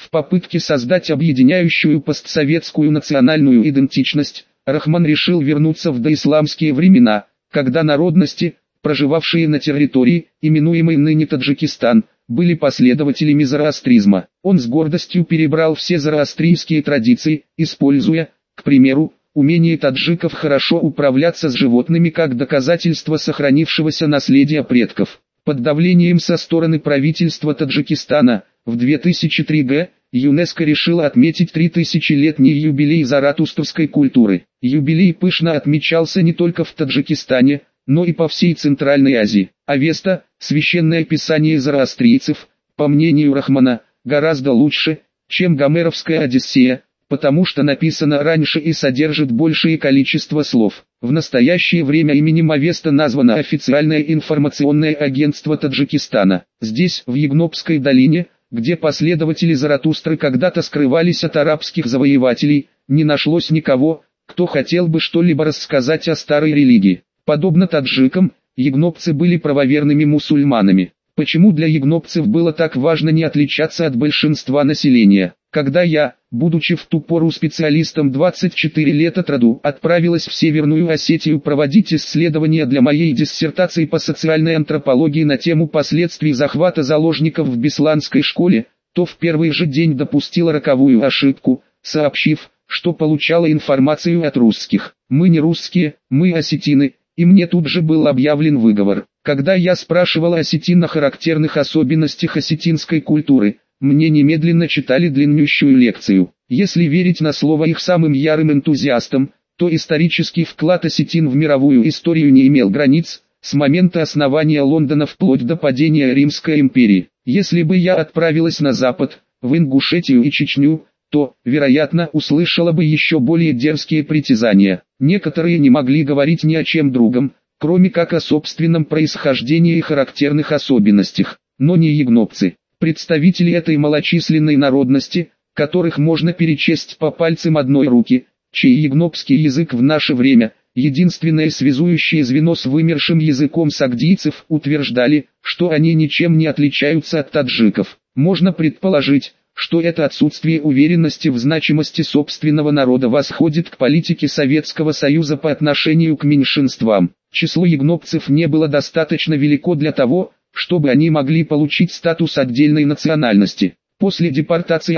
В попытке создать объединяющую постсоветскую национальную идентичность, Рахман решил вернуться в доисламские времена, когда народности, проживавшие на территории, именуемой ныне Таджикистан, были последователями зороастризма. Он с гордостью перебрал все зороастрийские традиции, используя, к примеру, умение таджиков хорошо управляться с животными как доказательство сохранившегося наследия предков. Под давлением со стороны правительства Таджикистана, в 2003 г. ЮНЕСКО решило отметить 3000-летний юбилей заратустрской культуры. Юбилей пышно отмечался не только в Таджикистане, но и по всей Центральной Азии. Авеста, священное писание зороастрийцев, по мнению Рахмана, гораздо лучше, чем Гомеровская Одиссея, потому что написано раньше и содержит большее количество слов. В настоящее время именем Авеста названо официальное информационное агентство Таджикистана. Здесь, в Ягнопской долине, где последователи Заратустры когда-то скрывались от арабских завоевателей, не нашлось никого, кто хотел бы что-либо рассказать о старой религии. Подобно таджикам, ягнопцы были правоверными мусульманами. Почему для ягнопцев было так важно не отличаться от большинства населения? Когда я, будучи в ту пору специалистом 24 лет от роду, отправилась в Северную Осетию проводить исследования для моей диссертации по социальной антропологии на тему последствий захвата заложников в Бесланской школе, то в первый же день допустила роковую ошибку, сообщив, что получала информацию от русских. Мы не русские, мы осетины, и мне тут же был объявлен выговор. Когда я спрашивал осетин о характерных особенностях осетинской культуры, мне немедленно читали длиннющую лекцию. Если верить на слово их самым ярым энтузиастам, то исторический вклад осетин в мировую историю не имел границ, с момента основания Лондона вплоть до падения Римской империи. Если бы я отправилась на запад, в Ингушетию и Чечню, то, вероятно, услышала бы еще более дерзкие притязания. Некоторые не могли говорить ни о чем другом, кроме как о собственном происхождении и характерных особенностях, но не ягнопцы. Представители этой малочисленной народности, которых можно перечесть по пальцам одной руки, чей ягнопский язык в наше время, единственное связующее звено с вымершим языком сагдийцев, утверждали, что они ничем не отличаются от таджиков. Можно предположить, что это отсутствие уверенности в значимости собственного народа восходит к политике Советского Союза по отношению к меньшинствам. Число ягнопцев не было достаточно велико для того, чтобы они могли получить статус отдельной национальности. После депортации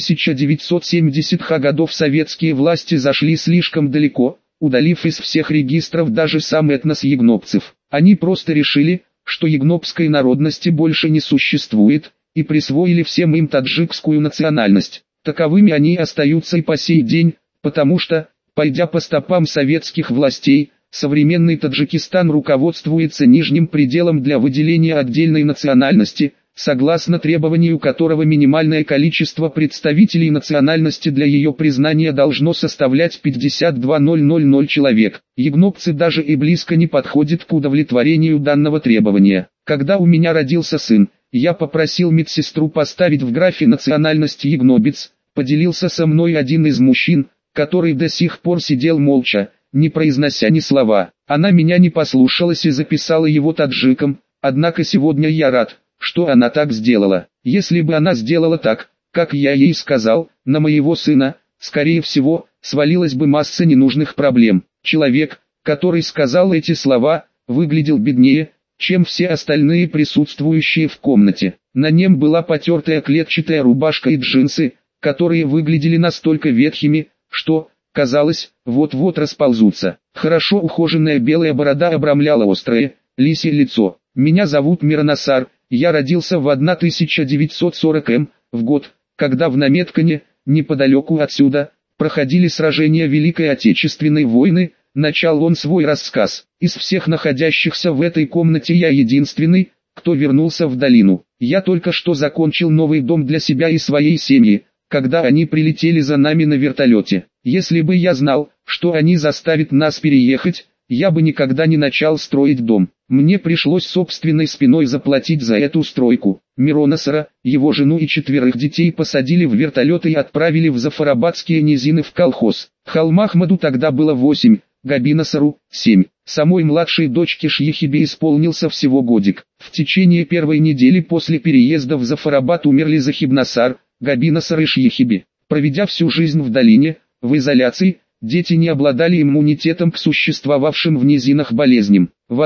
1970-х годов советские власти зашли слишком далеко, удалив из всех регистров даже сам этнос ягнопцев. Они просто решили, что ягнопской народности больше не существует, и присвоили всем им таджикскую национальность. Таковыми они остаются и по сей день, потому что, пойдя по стопам советских властей, современный Таджикистан руководствуется нижним пределом для выделения отдельной национальности, согласно требованию которого минимальное количество представителей национальности для ее признания должно составлять 52 человек. Ягнопцы даже и близко не подходят к удовлетворению данного требования. Когда у меня родился сын, я попросил медсестру поставить в графе национальность ягнобец, поделился со мной один из мужчин, который до сих пор сидел молча, не произнося ни слова. Она меня не послушалась и записала его таджиком, однако сегодня я рад, что она так сделала. Если бы она сделала так, как я ей сказал, на моего сына, скорее всего, свалилась бы масса ненужных проблем. Человек, который сказал эти слова, выглядел беднее, чем все остальные присутствующие в комнате. На нем была потертая клетчатая рубашка и джинсы, которые выглядели настолько ветхими, что, казалось, вот-вот расползутся. Хорошо ухоженная белая борода обрамляла острое, лисье лицо. Меня зовут Миранасар, я родился в 1940 в год, когда в Наметкане, неподалеку отсюда, проходили сражения Великой Отечественной войны. Начал он свой рассказ. Из всех находящихся в этой комнате я единственный, кто вернулся в долину. Я только что закончил новый дом для себя и своей семьи, когда они прилетели за нами на вертолете. Если бы я знал, что они заставят нас переехать, я бы никогда не начал строить дом. Мне пришлось собственной спиной заплатить за эту стройку. Миронасара, его жену и 4 детей посадили в вертолет и отправили в Зафарабадские низины в колхоз. Халмахмаду тогда было 8. Габинасару – 7. Самой младшей дочке Шьехибе исполнился всего годик. В течение первой недели после переезда в Зафарабад умерли Захибнасар, Габина Сарышьехиби. Проведя всю жизнь в долине, в изоляции, дети не обладали иммунитетом к существовавшим в низинах болезням. В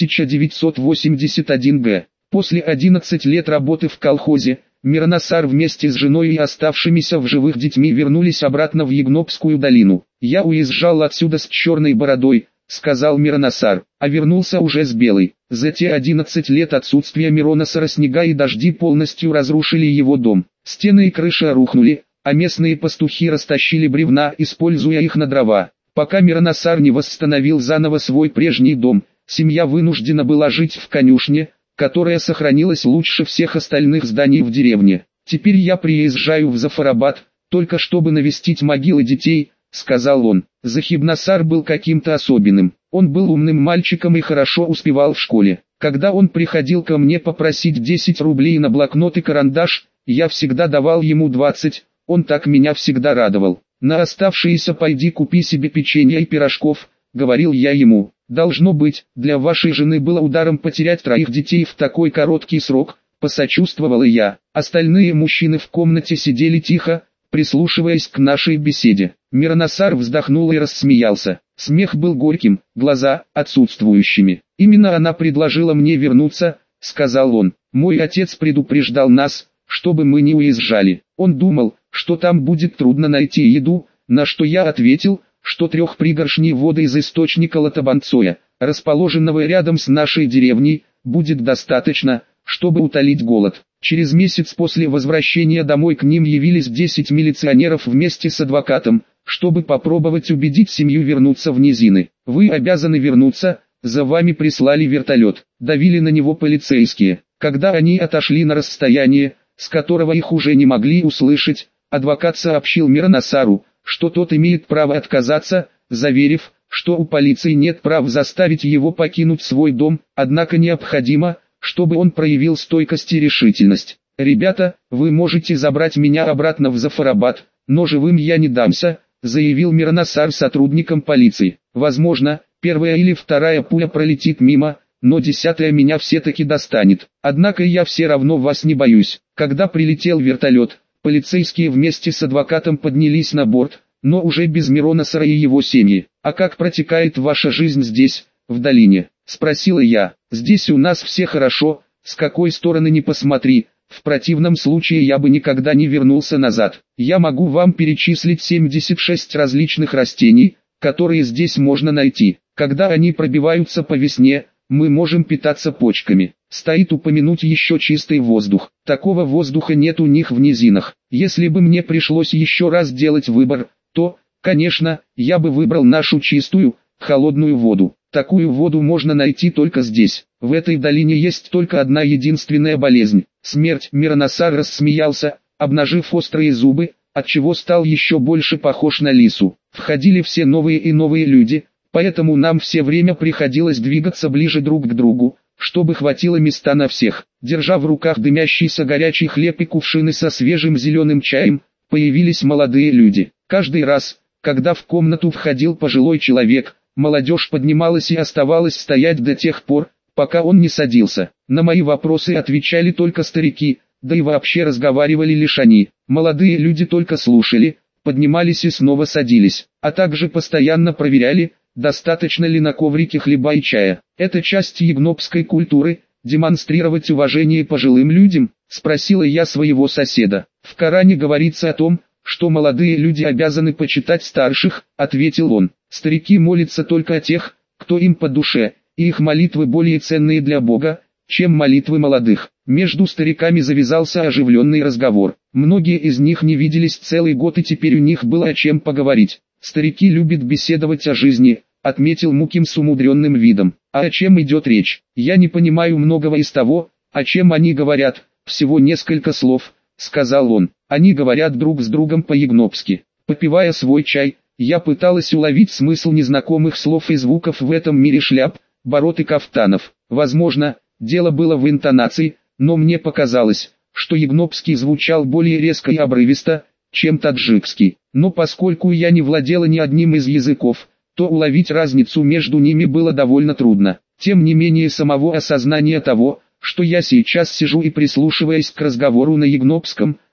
1981 г. После 11 лет работы в колхозе, Миронасар вместе с женой и оставшимися в живых детьми вернулись обратно в Ягнопскую долину. «Я уезжал отсюда с черной бородой», — сказал Миронасар, — «а вернулся уже с белой». За те 11 лет отсутствия Миронасара снега и дожди полностью разрушили его дом. Стены и крыша рухнули, а местные пастухи растащили бревна, используя их на дрова. Пока Миронасар не восстановил заново свой прежний дом, семья вынуждена была жить в конюшне, которая сохранилась лучше всех остальных зданий в деревне. «Теперь я приезжаю в Зафарабад, только чтобы навестить могилы детей», — сказал он. Захибнасар был каким-то особенным. Он был умным мальчиком и хорошо успевал в школе. Когда он приходил ко мне попросить 10 рублей на блокнот и карандаш, я всегда давал ему 20, он так меня всегда радовал. «На оставшиеся пойди купи себе печенья и пирожков», — говорил я ему. «Должно быть, для вашей жены было ударом потерять 3 детей в такой короткий срок», — посочувствовала я. Остальные мужчины в комнате сидели тихо, прислушиваясь к нашей беседе. Миронасар вздохнул и рассмеялся. Смех был горьким, глаза отсутствующими. «Именно она предложила мне вернуться», — сказал он. «Мой отец предупреждал нас, чтобы мы не уезжали. Он думал, что там будет трудно найти еду, на что я ответил, что 3 пригоршней воды из источника Латабанцоя, расположенного рядом с нашей деревней, будет достаточно, чтобы утолить голод». Через месяц после возвращения домой к ним явились 10 милиционеров вместе с адвокатом, чтобы попробовать убедить семью вернуться в низины. «Вы обязаны вернуться, за вами прислали вертолет», — давили на него полицейские. Когда они отошли на расстояние, с которого их уже не могли услышать, адвокат сообщил Миронасару, что тот имеет право отказаться, заверив, что у полиции нет прав заставить его покинуть свой дом, однако необходимо, чтобы он проявил стойкость и решительность. «Ребята, вы можете забрать меня обратно в Зафарабад, но живым я не дамся», — заявил Миронасар сотрудникам полиции. «Возможно, 1-я или 2-я пуля пролетит мимо, но 10-я меня все-таки достанет. Однако я все равно вас не боюсь». Когда прилетел вертолет, полицейские вместе с адвокатом поднялись на борт, но уже без Миронасара и его семьи. «А как протекает ваша жизнь здесь, в долине?» — спросила я. «Здесь у нас все хорошо, с какой стороны ни посмотри, в противном случае я бы никогда не вернулся назад. Я могу вам перечислить 76 различных растений, которые здесь можно найти. Когда они пробиваются по весне, мы можем питаться почками. Стоит упомянуть еще чистый воздух. Такого воздуха нет у них в низинах. Если бы мне пришлось еще раз делать выбор, то, конечно, я бы выбрал нашу чистую, холодную воду. Такую воду можно найти только здесь. В этой долине есть только одна единственная болезнь – смерть». Миронасар рассмеялся, обнажив острые зубы, отчего стал еще больше похож на лису. Входили все новые и новые люди, поэтому нам все время приходилось двигаться ближе друг к другу, чтобы хватило места на всех. Держа в руках дымящийся горячий хлеб и кувшины со свежим зеленым чаем, появились молодые люди. Каждый раз, когда в комнату входил пожилой человек, молодежь поднималась и оставалась стоять до тех пор, пока он не садился. На мои вопросы отвечали только старики, да и вообще разговаривали лишь они. Молодые люди только слушали, поднимались и снова садились, а также постоянно проверяли, достаточно ли на коврике хлеба и чая. «Это часть ягнопской культуры, демонстрировать уважение пожилым людям?» — спросила я своего соседа. «В Коране говорится о том, что молодые люди обязаны почитать старших», — ответил он. «Старики молятся только о тех, кто им по душе, и их молитвы более ценные для Бога, чем молитвы молодых». Между стариками завязался оживленный разговор. Многие из них не виделись целый год, и теперь у них было о чем поговорить. «Старики любят беседовать о жизни», — отметил Муким с умудренным видом. «А о чем идет речь? Я не понимаю многого из того, о чем они говорят, всего несколько слов», — сказал он. «Они говорят друг с другом по-ягнопски». Попивая свой чай, я пыталась уловить смысл незнакомых слов и звуков в этом мире шляп, бород и кафтанов. Возможно, дело было в интонации, но мне показалось, что ягнопский звучал более резко и обрывисто, чем таджикский. Но поскольку я не владела ни одним из языков, то уловить разницу между ними было довольно трудно. Тем не менее, самого осознания того, что я сейчас сижу и прислушиваясь к разговору на ягнопском,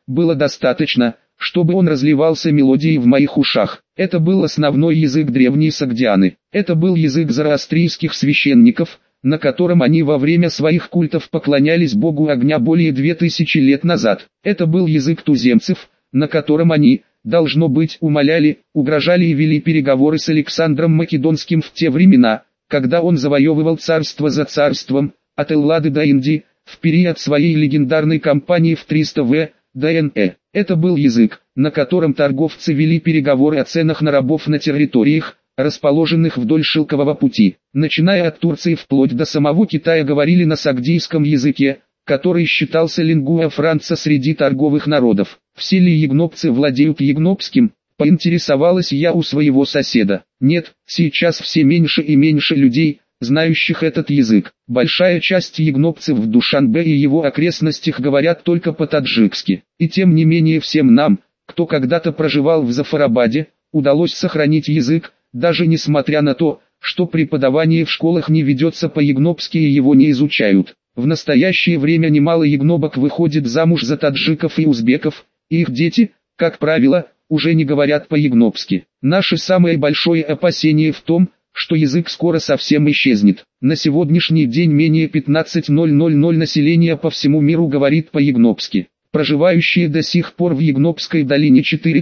было достаточно, чтобы он разливался мелодией в моих ушах. Это был основной язык древней Согдианы. Это был язык зороастрийских священников, на котором они во время своих культов поклонялись богу огня более 2000 лет назад. Это был язык туземцев, на котором они, должно быть, умоляли, угрожали и вели переговоры с Александром Македонским в те времена, когда он завоевывал царство за царством, от Эллады до Индии, в период своей легендарной кампании в 300 в. ДНЭ. Это был язык, на котором торговцы вели переговоры о ценах на рабов на территориях, расположенных вдоль Шелкового пути. Начиная от Турции вплоть до самого Китая говорили на сагдийском языке, который считался лингуа франца среди торговых народов. Все ли ягнопцы владеют ягнопским? Поинтересовалась я у своего соседа. Нет, сейчас все меньше и меньше людей, знающих этот язык. Большая часть ягнопцев в Душанбе и его окрестностях говорят только по-таджикски. И тем не менее всем нам, кто когда-то проживал в Зафарабаде, удалось сохранить язык, даже несмотря на то, что преподавание в школах не ведется по-ягнопски и его не изучают. В настоящее время немало ягнобок выходит замуж за таджиков и узбеков, и их дети, как правило, уже не говорят по-ягнопски. Наше самое большое опасение в том, что язык скоро совсем исчезнет. На сегодняшний день менее 15,000 населения по всему миру говорит по-ягнопски. Проживающие до сих пор в Ягнопской долине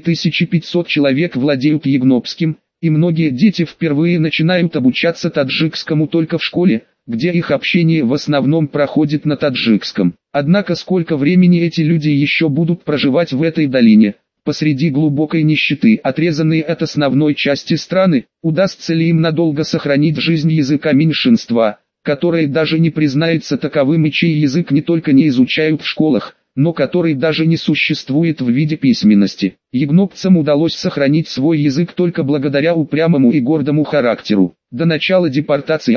4500 человек владеют ягнопским, и многие дети впервые начинают обучаться таджикскому только в школе, где их общение в основном проходит на таджикском. Однако сколько времени эти люди еще будут проживать в этой долине? Посреди глубокой нищеты, отрезанные от основной части страны, удастся ли им надолго сохранить жизнь языка меньшинства, которое даже не признается таковым и чей язык не только не изучают в школах, но который даже не существует в виде письменности. Ягнопцам удалось сохранить свой язык только благодаря упрямому и гордому характеру. До начала депортации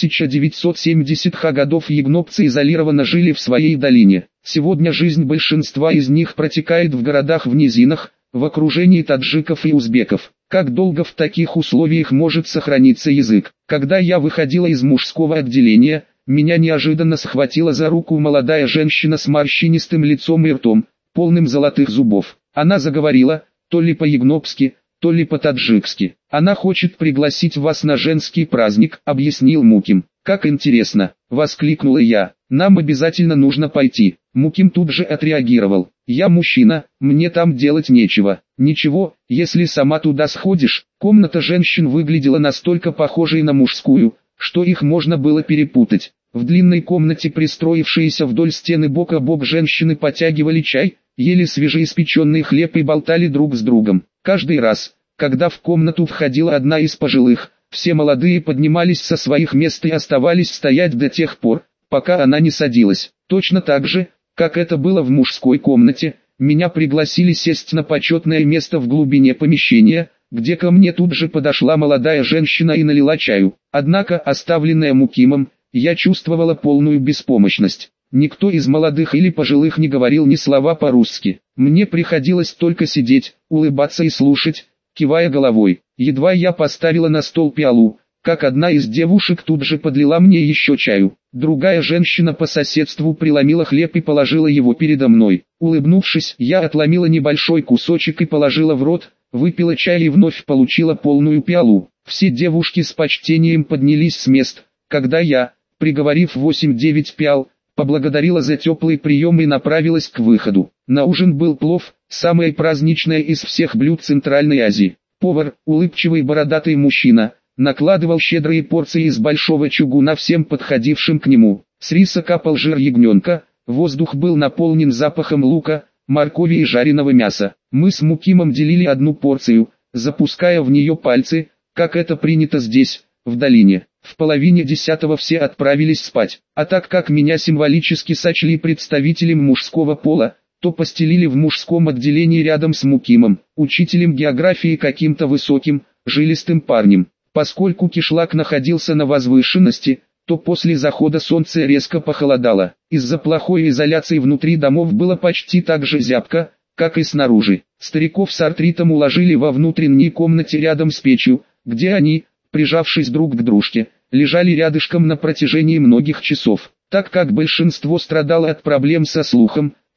1970-х годов ягнопцы изолированно жили в своей долине. Сегодня жизнь большинства из них протекает в городах в низинах, в окружении таджиков и узбеков. Как долго в таких условиях может сохраниться язык? Когда я выходила из мужского отделения, меня неожиданно схватила за руку молодая женщина с морщинистым лицом и ртом, полным золотых зубов. Она заговорила, то ли по-ягнопски, то ли по-таджикски. «Она хочет пригласить вас на женский праздник», — объяснил Муким. «Как интересно», — воскликнула я. «Нам обязательно нужно пойти». Муким тут же отреагировал. «Я мужчина, мне там делать нечего». «Ничего, если сама туда сходишь». Комната женщин выглядела настолько похожей на мужскую, что их можно было перепутать. В длинной комнате, пристроившиеся вдоль стены бок о бок, женщины потягивали чай, ели свежеиспеченный хлеб и болтали друг с другом. Каждый раз, когда в комнату входила одна из пожилых, все молодые поднимались со своих мест и оставались стоять до тех пор, пока она не садилась. Точно так же, как это было в мужской комнате, меня пригласили сесть на почетное место в глубине помещения, где ко мне тут же подошла молодая женщина и налила чаю. Однако, оставленная Мукимом, я чувствовала полную беспомощность. Никто из молодых или пожилых не говорил ни слова по-русски. Мне приходилось только сидеть, улыбаться и слушать, кивая головой. Едва я поставила на стол пиалу, как одна из девушек тут же подлила мне еще чаю. Другая женщина по соседству преломила хлеб и положила его передо мной. Улыбнувшись, я отломила небольшой кусочек и положила в рот, выпила чай и вновь получила полную пиалу. Все девушки с почтением поднялись с мест, когда я, приговорив 8-9 пиал, поблагодарила за теплый прием и направилась к выходу. На ужин был плов, самое праздничное из всех блюд Центральной Азии. Повар, улыбчивый бородатый мужчина, накладывал щедрые порции из большого чугуна всем подходившим к нему. С риса капал жир ягненка, воздух был наполнен запахом лука, моркови и жареного мяса. Мы с Мукимом делили одну порцию, запуская в нее пальцы, как это принято здесь, в долине. В половине 10 все отправились спать, а так как меня символически сочли представителем мужского пола, то постелили в мужском отделении рядом с Мукимом, учителем географии, каким-то высоким, жилистым парнем. Поскольку кишлак находился на возвышенности, то после захода солнца резко похолодало. Из-за плохой изоляции внутри домов было почти так же зябко, как и снаружи. Стариков с артритом уложили во внутренней комнате рядом с печью, где они, прижавшись друг к дружке, лежали рядышком на протяжении многих часов. Так как большинство страдало от проблем со слухом,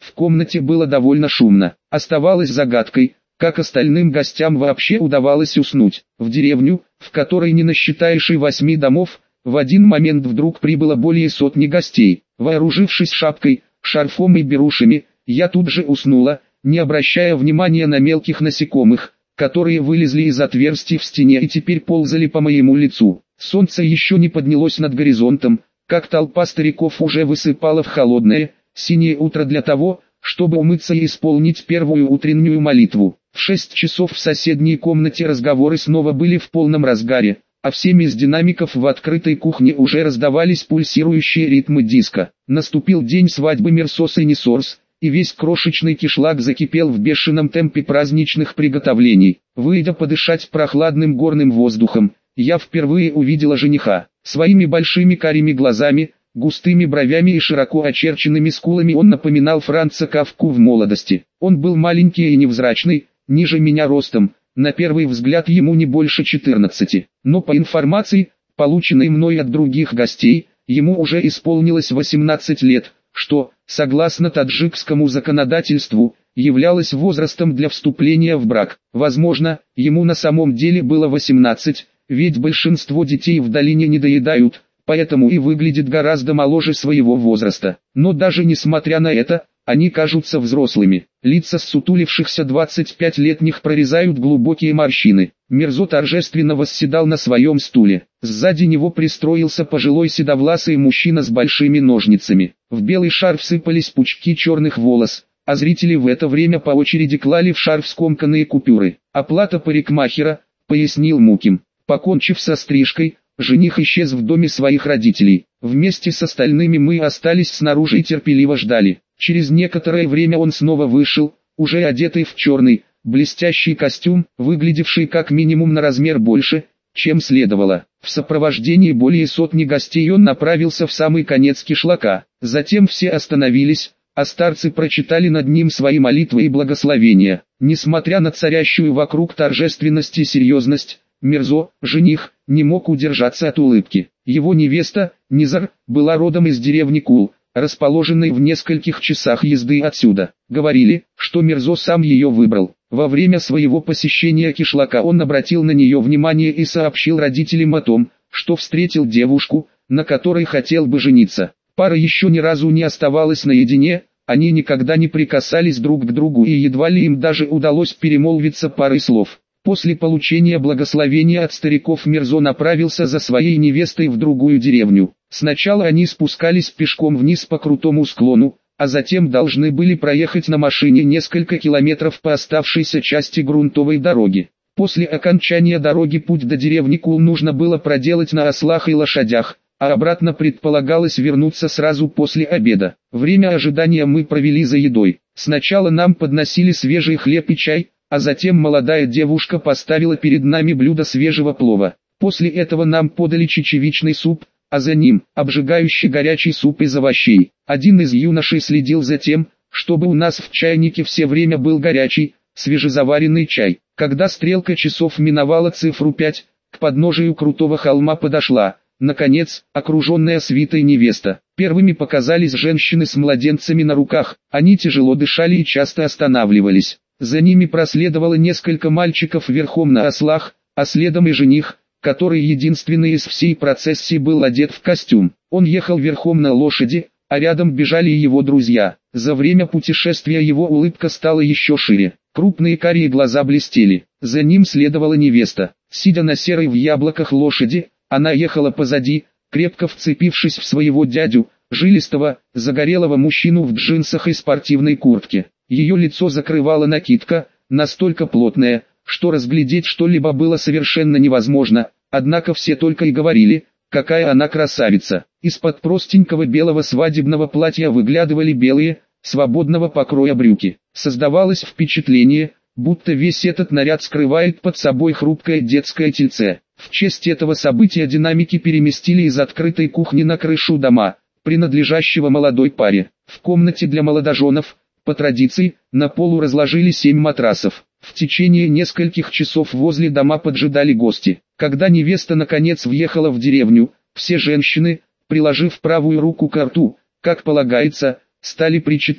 В комнате было довольно шумно. Оставалось загадкой, как остальным гостям вообще удавалось уснуть. В деревню, в которой не насчитаешь и 8 домов, в один момент вдруг прибыло более сотни гостей. Вооружившись шапкой, шарфом и берушами, я тут же уснула, не обращая внимания на мелких насекомых, которые вылезли из отверстий в стене и теперь ползали по моему лицу. Солнце еще не поднялось над горизонтом, как толпа стариков уже высыпала в холодное, синее утро для того, чтобы умыться и исполнить первую утреннюю молитву. В 6 часов в соседней комнате разговоры снова были в полном разгаре, а всеми из динамиков в открытой кухне уже раздавались пульсирующие ритмы диска. Наступил день свадьбы Мерсос и Несорс, и весь крошечный кишлак закипел в бешеном темпе праздничных приготовлений. Выйдя подышать прохладным горным воздухом, я впервые увидела жениха. Своими большими карими глазами, густыми бровями и широко очерченными скулами он напоминал Франца Кафку в молодости. Он был маленький и невзрачный, ниже меня ростом, на первый взгляд ему не больше 14, но по информации, полученной мной от других гостей, ему уже исполнилось 18 лет, что, согласно таджикскому законодательству, являлось возрастом для вступления в брак. Возможно, ему на самом деле было 18, ведь большинство детей в долине не доедают, поэтому и выглядит гораздо моложе своего возраста. Но даже несмотря на это, они кажутся взрослыми. Лица ссутулившихся 25-летних прорезают глубокие морщины. Мирзо торжественно восседал на своем стуле. Сзади него пристроился пожилой седовласый мужчина с большими ножницами. В белый шарф сыпались пучки черных волос, а зрители в это время по очереди клали в шарф скомканные купюры. «Оплата парикмахера», — пояснил Муким. Покончив со стрижкой, жених исчез в доме своих родителей. Вместе с остальными мы остались снаружи и терпеливо ждали. Через некоторое время он снова вышел, уже одетый в черный, блестящий костюм, выглядевший как минимум на размер больше, чем следовало. В сопровождении более сотни гостей он направился в самый конец кишлака. Затем все остановились, а старцы прочитали над ним свои молитвы и благословения. Несмотря на царящую вокруг торжественность и серьезность, Мирзо, жених, не мог удержаться от улыбки. Его невеста, Низар, была родом из деревни Кул, расположенной в нескольких часах езды отсюда. Говорили, что Мирзо сам ее выбрал. Во время своего посещения кишлака он обратил на нее внимание и сообщил родителям о том, что встретил девушку, на которой хотел бы жениться. Пара еще ни разу не оставалась наедине, они никогда не прикасались друг к другу и едва ли им даже удалось перемолвиться парой слов. После получения благословения от стариков Мирзо направился за своей невестой в другую деревню. Сначала они спускались пешком вниз по крутому склону, а затем должны были проехать на машине несколько километров по оставшейся части грунтовой дороги. После окончания дороги путь до деревни Кул нужно было проделать на ослах и лошадях, а обратно предполагалось вернуться сразу после обеда. Время ожидания мы провели за едой. Сначала нам подносили свежий хлеб и чай, а затем молодая девушка поставила перед нами блюдо свежего плова. После этого нам подали чечевичный суп, а за ним обжигающий горячий суп из овощей. Один из юношей следил за тем, чтобы у нас в чайнике все время был горячий, свежезаваренный чай. Когда стрелка часов миновала цифру 5, к подножию крутого холма подошла, наконец, окруженная свитой невеста. Первыми показались женщины с младенцами на руках, они тяжело дышали и часто останавливались. За ними проследовало несколько мальчиков верхом на ослах, а следом и жених, который единственный из всей процессии был одет в костюм. Он ехал верхом на лошади, а рядом бежали и его друзья. За время путешествия его улыбка стала еще шире. Крупные карие глаза блестели. За ним следовала невеста. Сидя на серой в яблоках лошади, она ехала позади, крепко вцепившись в своего дядю, жилистого, загорелого мужчину в джинсах и спортивной куртке. Ее лицо закрывала накидка, настолько плотная, что разглядеть что-либо было совершенно невозможно, однако все только и говорили, какая она красавица. Из-под простенького белого свадебного платья выглядывали белые, свободного покроя брюки. Создавалось впечатление, будто весь этот наряд скрывает под собой хрупкое детское тельце. В честь этого события динамики переместили из открытой кухни на крышу дома, принадлежащего молодой паре. В комнате для молодоженов, по традиции, на полу разложили 7 матрасов. В течение нескольких часов возле дома поджидали гости. Когда невеста наконец въехала в деревню, все женщины, приложив правую руку к рту, как полагается, стали причитать.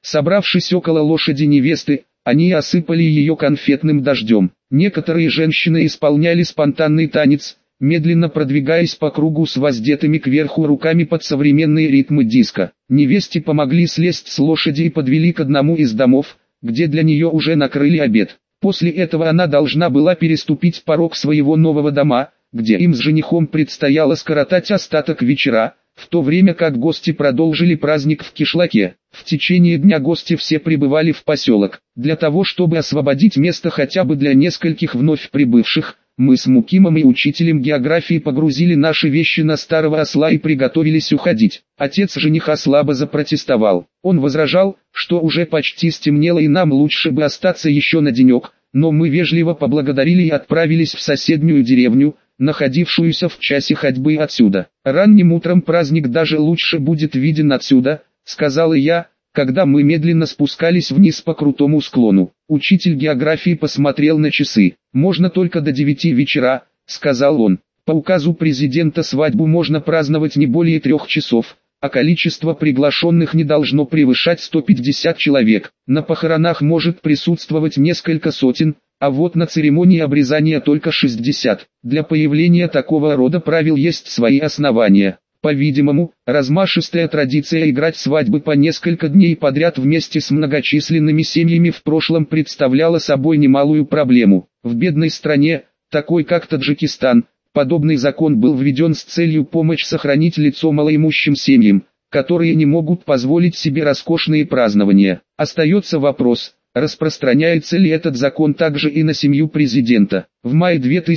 Собравшись около лошади невесты, они осыпали ее конфетным дождем. Некоторые женщины исполняли спонтанный танец, медленно продвигаясь по кругу с воздетыми кверху руками под современные ритмы диска. Невесте помогли слезть с лошади и подвели к одному из домов, где для нее уже накрыли обед. После этого она должна была переступить порог своего нового дома, где им с женихом предстояло скоротать остаток вечера, в то время как гости продолжили праздник в кишлаке. В течение дня гости все прибывали в поселок. Для того чтобы освободить место хотя бы для нескольких вновь прибывших, мы с Мукимом и учителем географии погрузили наши вещи на старого осла и приготовились уходить. Отец жениха слабо запротестовал. Он возражал, что уже почти стемнело и нам лучше бы остаться еще на денек, но мы вежливо поблагодарили и отправились в соседнюю деревню, находившуюся в часе ходьбы отсюда. «Ранним утром праздник даже лучше будет виден отсюда», — сказал я, когда мы медленно спускались вниз по крутому склону. Учитель географии посмотрел на часы. «Можно только до 9 вечера», — сказал он. «По указу президента свадьбу можно праздновать не более 3 часов, а количество приглашенных не должно превышать 150 человек. На похоронах может присутствовать несколько сотен, а вот на церемонии обрезания только 60. Для появления такого рода правил есть свои основания. По-видимому, размашистая традиция играть свадьбы по несколько дней подряд вместе с многочисленными семьями в прошлом представляла собой немалую проблему. В бедной стране, такой как Таджикистан, подобный закон был введен с целью помочь сохранить лицо малоимущим семьям, которые не могут позволить себе роскошные празднования. Остается вопрос, распространяется ли этот закон также и на семью президента. В мае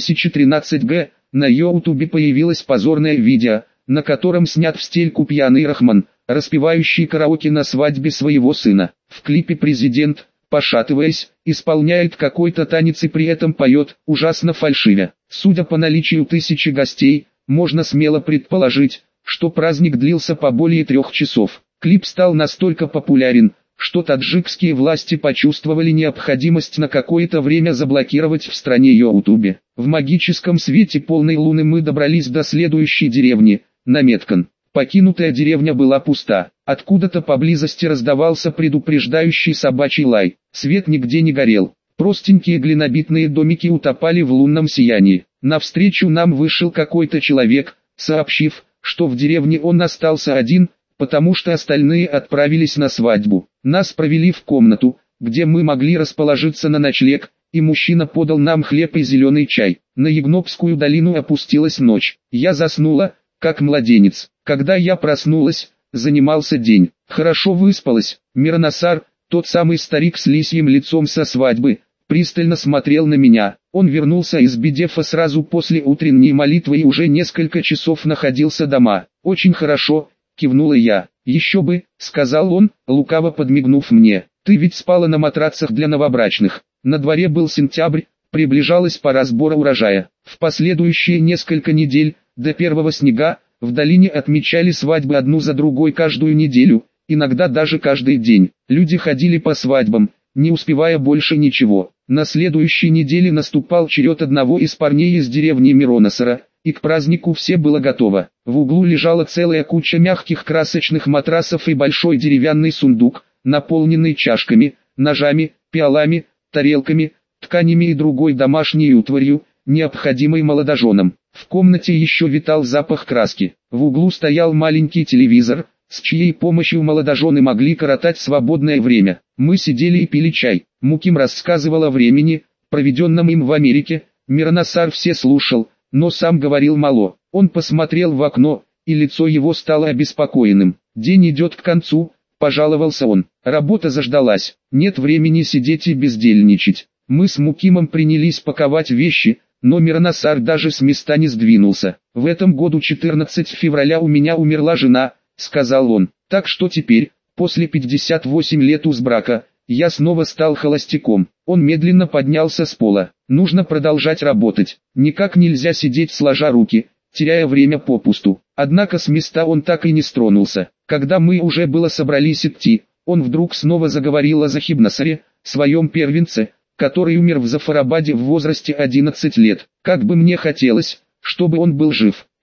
2013 г. на YouTube появилось позорное видео, на котором снят в стельку пьяный Рахман, распевающий караоке на свадьбе своего сына. В клипе президент, пошатываясь, исполняет какой-то танец и при этом поет, ужасно фальшивя. Судя по наличию тысячи гостей, можно смело предположить, что праздник длился по более 3 часов. Клип стал настолько популярен, что таджикские власти почувствовали необходимость на какое-то время заблокировать в стране YouTube. В магическом свете полной луны мы добрались до следующей деревни, Наметкан. Покинутая деревня была пуста. Откуда-то поблизости раздавался предупреждающий собачий лай. Свет нигде не горел. Простенькие глинобитные домики утопали в лунном сиянии. Навстречу нам вышел какой-то человек, сообщив, что в деревне он остался один, потому что остальные отправились на свадьбу. Нас провели в комнату, где мы могли расположиться на ночлег, и мужчина подал нам хлеб и зеленый чай. На Ягнопскую долину опустилась ночь. Я заснула, как младенец. Когда я проснулась, занимался день. Хорошо выспалась. Миронасар, тот самый старик с лисьим лицом со свадьбы, пристально смотрел на меня. Он вернулся из Бедефа сразу после утренней молитвы и уже несколько часов находился дома. «Очень хорошо», — кивнула я. «Еще бы», — сказал он, лукаво подмигнув мне. «Ты ведь спала на матрацах для новобрачных». На дворе был сентябрь, приближалась пора сбора урожая. В последующие несколько недель, до первого снега, в долине отмечали свадьбы одну за другой каждую неделю, иногда даже каждый день. Люди ходили по свадьбам, не успевая больше ничего. На следующей неделе наступал черед одного из парней из деревни Миронасара, и к празднику все было готово. В углу лежала целая куча мягких красочных матрасов и большой деревянный сундук, наполненный чашками, ножами, пиалами, тарелками, тканями и другой домашней утварью, необходимой молодоженам. В комнате еще витал запах краски. В углу стоял маленький телевизор, с чьей помощью молодожены могли коротать свободное время. Мы сидели и пили чай. Муким рассказывал о времени, проведенном им в Америке. Миронасар все слушал, но сам говорил мало. Он посмотрел в окно, и лицо его стало обеспокоенным. «День идет к концу», — пожаловался он. «Работа заждалась. Нет времени сидеть и бездельничать». Мы с Мукимом принялись паковать вещи, но Миронасар даже с места не сдвинулся. «В этом году 14 февраля у меня умерла жена», — сказал он. «Так что теперь, после 58 лет уз брака, я снова стал холостяком». Он медленно поднялся с пола. «Нужно продолжать работать. Никак нельзя сидеть сложа руки, теряя время попусту». Однако с места он так и не стронулся. Когда мы уже было собрались идти, он вдруг снова заговорил о Захибнасаре, своем первенце, который умер в Зафарабаде в возрасте 11 лет. «Как бы мне хотелось, чтобы он был жив.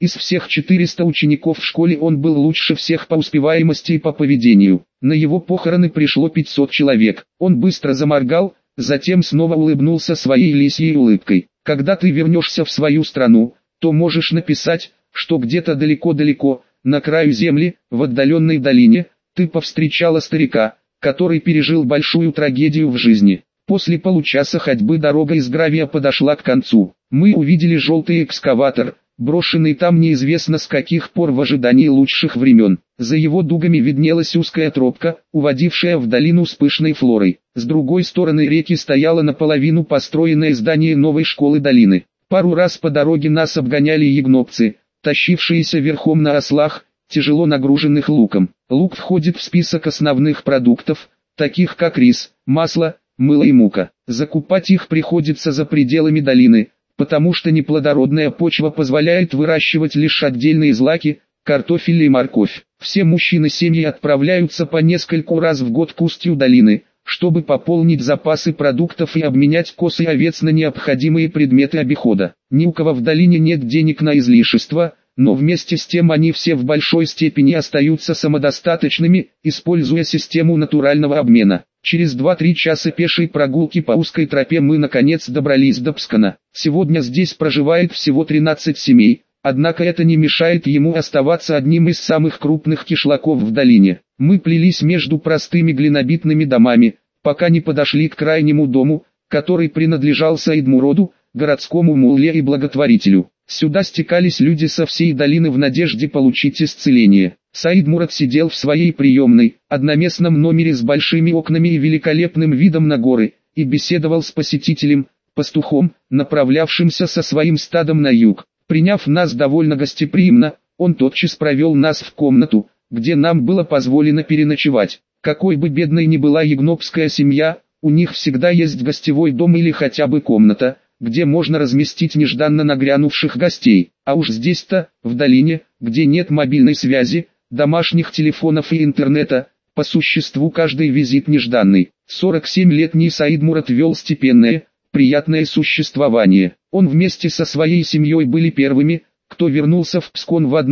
Из всех 400 учеников в школе он был лучше всех по успеваемости и по поведению. На его похороны пришло 500 человек. Он быстро заморгал, затем снова улыбнулся своей лисьей улыбкой. Когда ты вернешься в свою страну, то можешь написать, что где-то далеко-далеко, на краю земли, в отдаленной долине, ты повстречала старика, который пережил большую трагедию в жизни. После получаса ходьбы дорога из гравия подошла к концу. Мы увидели желтый экскаватор, брошенный там неизвестно с каких пор в ожидании лучших времен. За его дугами виднелась узкая тропка, уводившая в долину с пышной флорой. С другой стороны реки стояло наполовину построенное здание новой школы долины. Пару раз по дороге нас обгоняли ягнопцы, тащившиеся верхом на ослах, тяжело нагруженных луком. Лук входит в список основных продуктов, таких как рис, масло, мыло и мука. Закупать их приходится за пределами долины, потому что неплодородная почва позволяет выращивать лишь отдельные злаки, картофель и морковь. Все мужчины семьи отправляются по нескольку раз в год к устью долины, чтобы пополнить запасы продуктов и обменять косы овец на необходимые предметы обихода. Ни у кого в долине нет денег на излишества, но вместе с тем они все в большой степени остаются самодостаточными, используя систему натурального обмена. Через 2-3 часа пешей прогулки по узкой тропе мы наконец добрались до Пскана. Сегодня здесь проживает всего 13 семей, однако это не мешает ему оставаться одним из самых крупных кишлаков в долине. Мы плелись между простыми глинобитными домами, пока не подошли к крайнему дому, который принадлежал Саидмуроду, городскому мулле и благотворителю. Сюда стекались люди со всей долины в надежде получить исцеление. Саидмурод сидел в своей приемной, одноместном номере с большими окнами и великолепным видом на горы, и беседовал с посетителем, пастухом, направлявшимся со своим стадом на юг. Приняв нас довольно гостеприимно, он тотчас провел нас в комнату, где нам было позволено переночевать. Какой бы бедной ни была ягнопская семья, у них всегда есть гостевой дом или хотя бы комната, где можно разместить нежданно нагрянувших гостей. А уж здесь-то, в долине, где нет мобильной связи, домашних телефонов и интернета, по существу каждый визит нежданный. 47-летний Саидмурод вел степенное, приятное существование. Он вместе со своей семьей были первыми, кто вернулся в Пскон в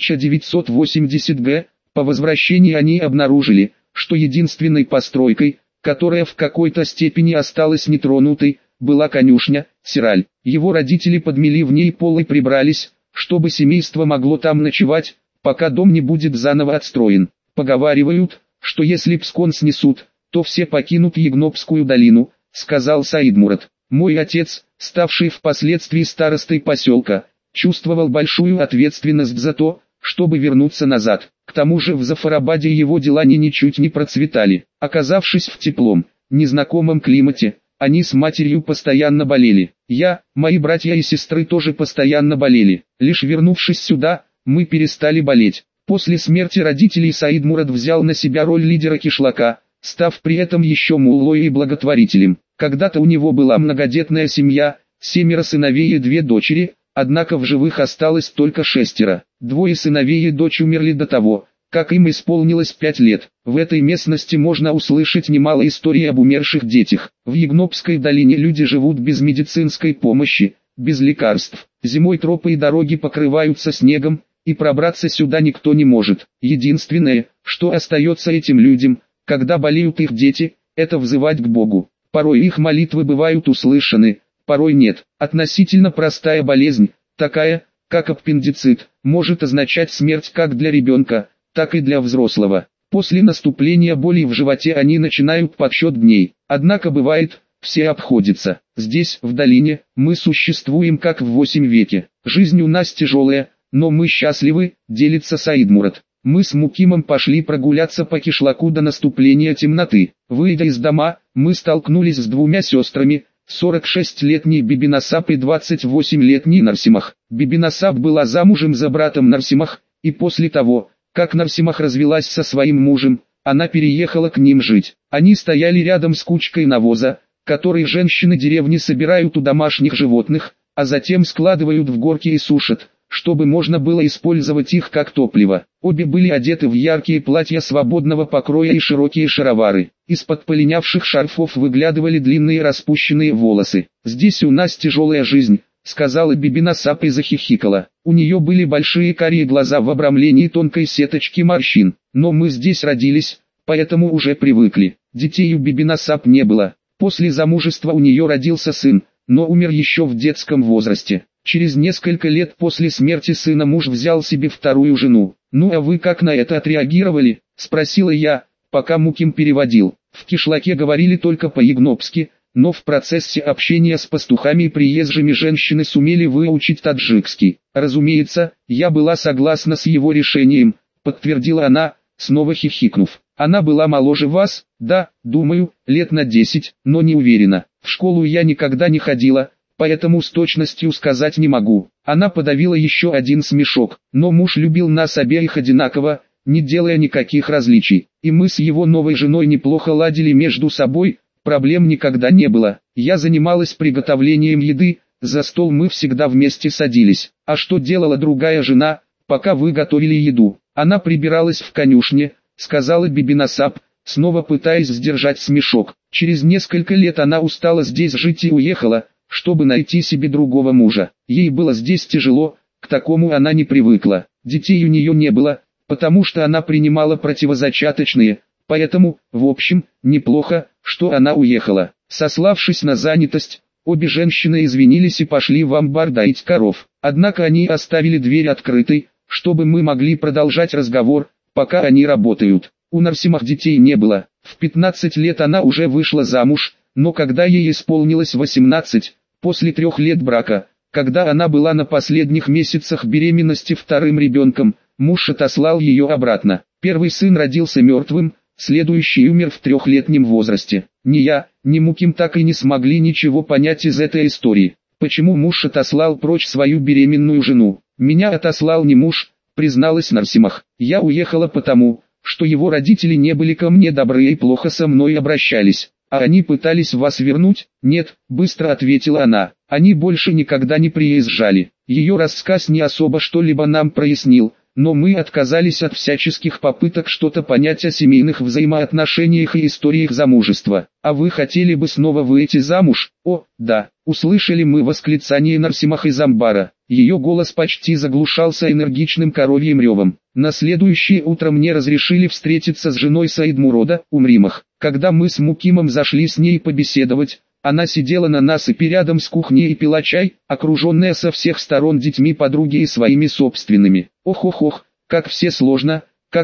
1980 г. По возвращении они обнаружили, что единственной постройкой, которая в какой-то степени осталась нетронутой, была конюшня, Сираль. Его родители подмели в ней пол и прибрались, чтобы семейство могло там ночевать, пока дом не будет заново отстроен. Поговаривают, что если Пскон снесут, то все покинут Ягнопскую долину, сказал Саидмурод. Мой отец, ставший впоследствии старостой поселка, чувствовал большую ответственность за то, чтобы вернуться назад. К тому же в Зафарабаде его дела ничуть не процветали. Оказавшись в теплом, незнакомом климате, они с матерью постоянно болели. Я, мои братья и сестры тоже постоянно болели. Лишь вернувшись сюда, мы перестали болеть. После смерти родителей Саидмурод взял на себя роль лидера кишлака, став при этом еще муллой и благотворителем. Когда-то у него была многодетная семья, 7 сыновей и 2 дочери, однако в живых осталось только 6. 2 сыновей и дочь умерли до того, как им исполнилось 5 лет. В этой местности можно услышать немало историй об умерших детях. В Ягнопской долине люди живут без медицинской помощи, без лекарств. Зимой тропы и дороги покрываются снегом, и пробраться сюда никто не может. Единственное, что остается этим людям, когда болеют их дети, это взывать к Богу. Порой их молитвы бывают услышаны, порой нет. Относительно простая болезнь, такая, как аппендицит, может означать смерть как для ребенка, так и для взрослого. После наступления боли в животе они начинают подсчет дней. Однако бывает, все обходятся. Здесь, в долине, мы существуем как в 8 веке. Жизнь у нас тяжелая, но мы счастливы, делится Саидмурод. Мы с Мукимом пошли прогуляться по кишлаку до наступления темноты. Выйдя из дома, мы столкнулись с 2 сестрами, 46-летний Бибинасап и 28-летний Нарсимах. Бибинасап была замужем за братом Нарсимах, и после того, как Нарсимах развелась со своим мужем, она переехала к ним жить. Они стояли рядом с кучкой навоза, который женщины деревни собирают у домашних животных, а затем складывают в горки и сушат, чтобы можно было использовать их как топливо. Обе были одеты в яркие платья свободного покроя и широкие шаровары. Из-под полинявших шарфов выглядывали длинные распущенные волосы. «Здесь у нас тяжелая жизнь», — сказала Бибинасап и захихикала. У нее были большие карие глаза в обрамлении тонкой сеточки морщин. Но мы здесь родились, поэтому уже привыкли. Детей у Бибинасап не было. После замужества у нее родился сын, но умер еще в детском возрасте. Через несколько лет после смерти сына муж взял себе вторую жену. «Ну а вы как на это отреагировали?» – спросила я, пока Муким переводил. В кишлаке говорили только по-егнопски, но в процессе общения с пастухами и приезжими женщины сумели выучить таджикский. «Разумеется, я была согласна с его решением», – подтвердила она, снова хихикнув. «Она была моложе вас?» «Да, думаю, лет на 10, но не уверена. В школу я никогда не ходила, поэтому с точностью сказать не могу». Она подавила еще один смешок. «Но муж любил нас обеих одинаково, не делая никаких различий. И мы с его новой женой неплохо ладили между собой, проблем никогда не было. Я занималась приготовлением еды, за стол мы всегда вместе садились. А что делала другая жена, пока вы готовили еду?» «Она прибиралась в конюшне», — сказала Бибинасап, снова пытаясь сдержать смешок. «Через несколько лет она устала здесь жить и уехала, чтобы найти себе другого мужа. Ей было здесь тяжело, к такому она не привыкла. Детей у нее не было, потому что она принимала противозачаточные, поэтому, в общем, неплохо, что она уехала». Сославшись на занятость, обе женщины извинились и пошли в амбар доить коров. Однако они оставили дверь открытой, чтобы мы могли продолжать разговор, пока они работают. У Нарсимах детей не было. В 15 лет она уже вышла замуж, но когда ей исполнилось 18, после 3 лет брака, когда она была на последних месяцах беременности вторым ребенком, муж отослал ее обратно. Первый сын родился мертвым, следующий умер в 3-летнем возрасте. Ни я, ни Муким так и не смогли ничего понять из этой истории. Почему муж отослал прочь свою беременную жену? «Меня отослал не муж», призналась Нарсимах. «Я уехала потому, что его родители не были ко мне добры и плохо со мной обращались. А они пытались вас вернуть?» «Нет», быстро ответила она. «Они больше никогда не приезжали». Ее рассказ не особо что-либо нам прояснил, но мы отказались от всяческих попыток что-то понять о семейных взаимоотношениях и историях замужества. «А вы хотели бы снова выйти замуж?» «О, да», услышали мы восклицание Нарсимах из амбара. Ее голос почти заглушался энергичным коровьим ревом. На следующее утро мне разрешили встретиться с женой Саидмурода, Умримах. Когда мы с Мукимом зашли с ней побеседовать, она сидела на насыпи рядом с кухней и пила чай, окруженная со всех сторон детьми подруги и своими собственными. «Ох-ох-ох, как все сложно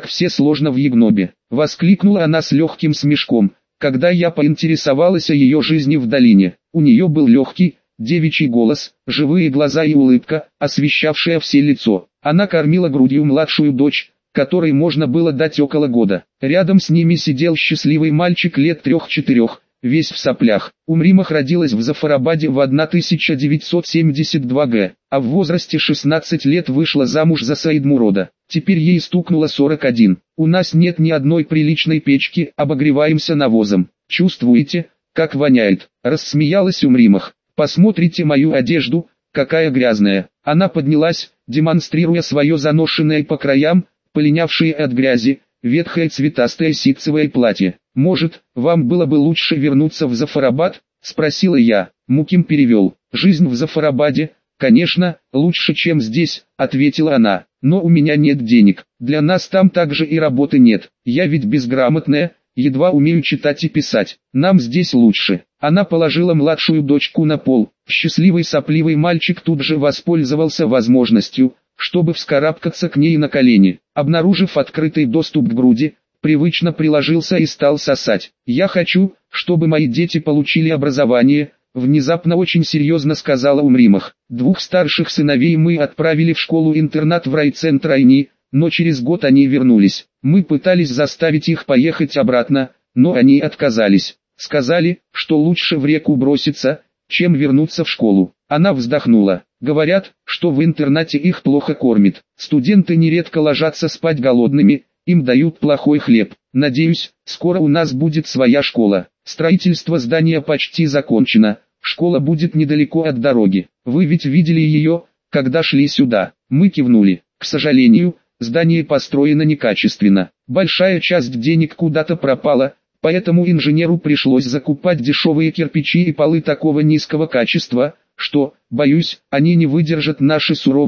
в Егнобе!» — воскликнула она с легким смешком, когда я поинтересовалась о ее жизни в долине. У нее был легкий, девичий голос, живые глаза и улыбка, освещавшая все лицо. Она кормила грудью младшую дочь, которой можно было дать около года. Рядом с ними сидел счастливый мальчик лет 3-4, весь в соплях. Умримах родилась в Зафарабаде в 1972 г, а в возрасте 16 лет вышла замуж за Саидмурода. Теперь ей стукнуло 41. «У нас нет ни одной приличной печки, обогреваемся навозом. Чувствуете, как воняет?» — рассмеялась Умримах. «Посмотрите мою одежду, какая грязная». Она поднялась, демонстрируя свое заношенное по краям, полинявшее от грязи, ветхое цветастое ситцевое платье. «Может, вам было бы лучше вернуться в Зафарабад?» — спросила я. Муким перевел. «Жизнь в Зафарабаде, конечно, лучше, чем здесь», — ответила она. «Но у меня нет денег. Для нас там также и работы нет. Я ведь безграмотная, едва умею читать и писать. Нам здесь лучше». Она положила младшую дочку на пол. Счастливый сопливый мальчик тут же воспользовался возможностью, чтобы вскарабкаться к ней на колени. Обнаружив открытый доступ к груди, привычно приложился и стал сосать. «Я хочу, чтобы мои дети получили образование», — внезапно очень серьезно сказала Умримах. 2 старших сыновей мы отправили в школу-интернат в райцентр Айни, но через год они вернулись. Мы пытались заставить их поехать обратно, но они отказались. Сказали, что лучше в реку броситься, чем вернуться в школу. Она вздохнула. Говорят, что в интернате их плохо кормят. Студенты нередко ложатся спать голодными, им дают плохой хлеб. Надеюсь, скоро у нас будет своя школа. Строительство здания почти закончено. Школа будет недалеко от дороги. Вы ведь видели ее, когда шли сюда. Мы кивнули. К сожалению, здание построено некачественно. Большая часть денег куда-то пропала, поэтому инженеру пришлось закупать дешевые кирпичи и полы такого низкого качества, что, боюсь, они не выдержат наши суровые,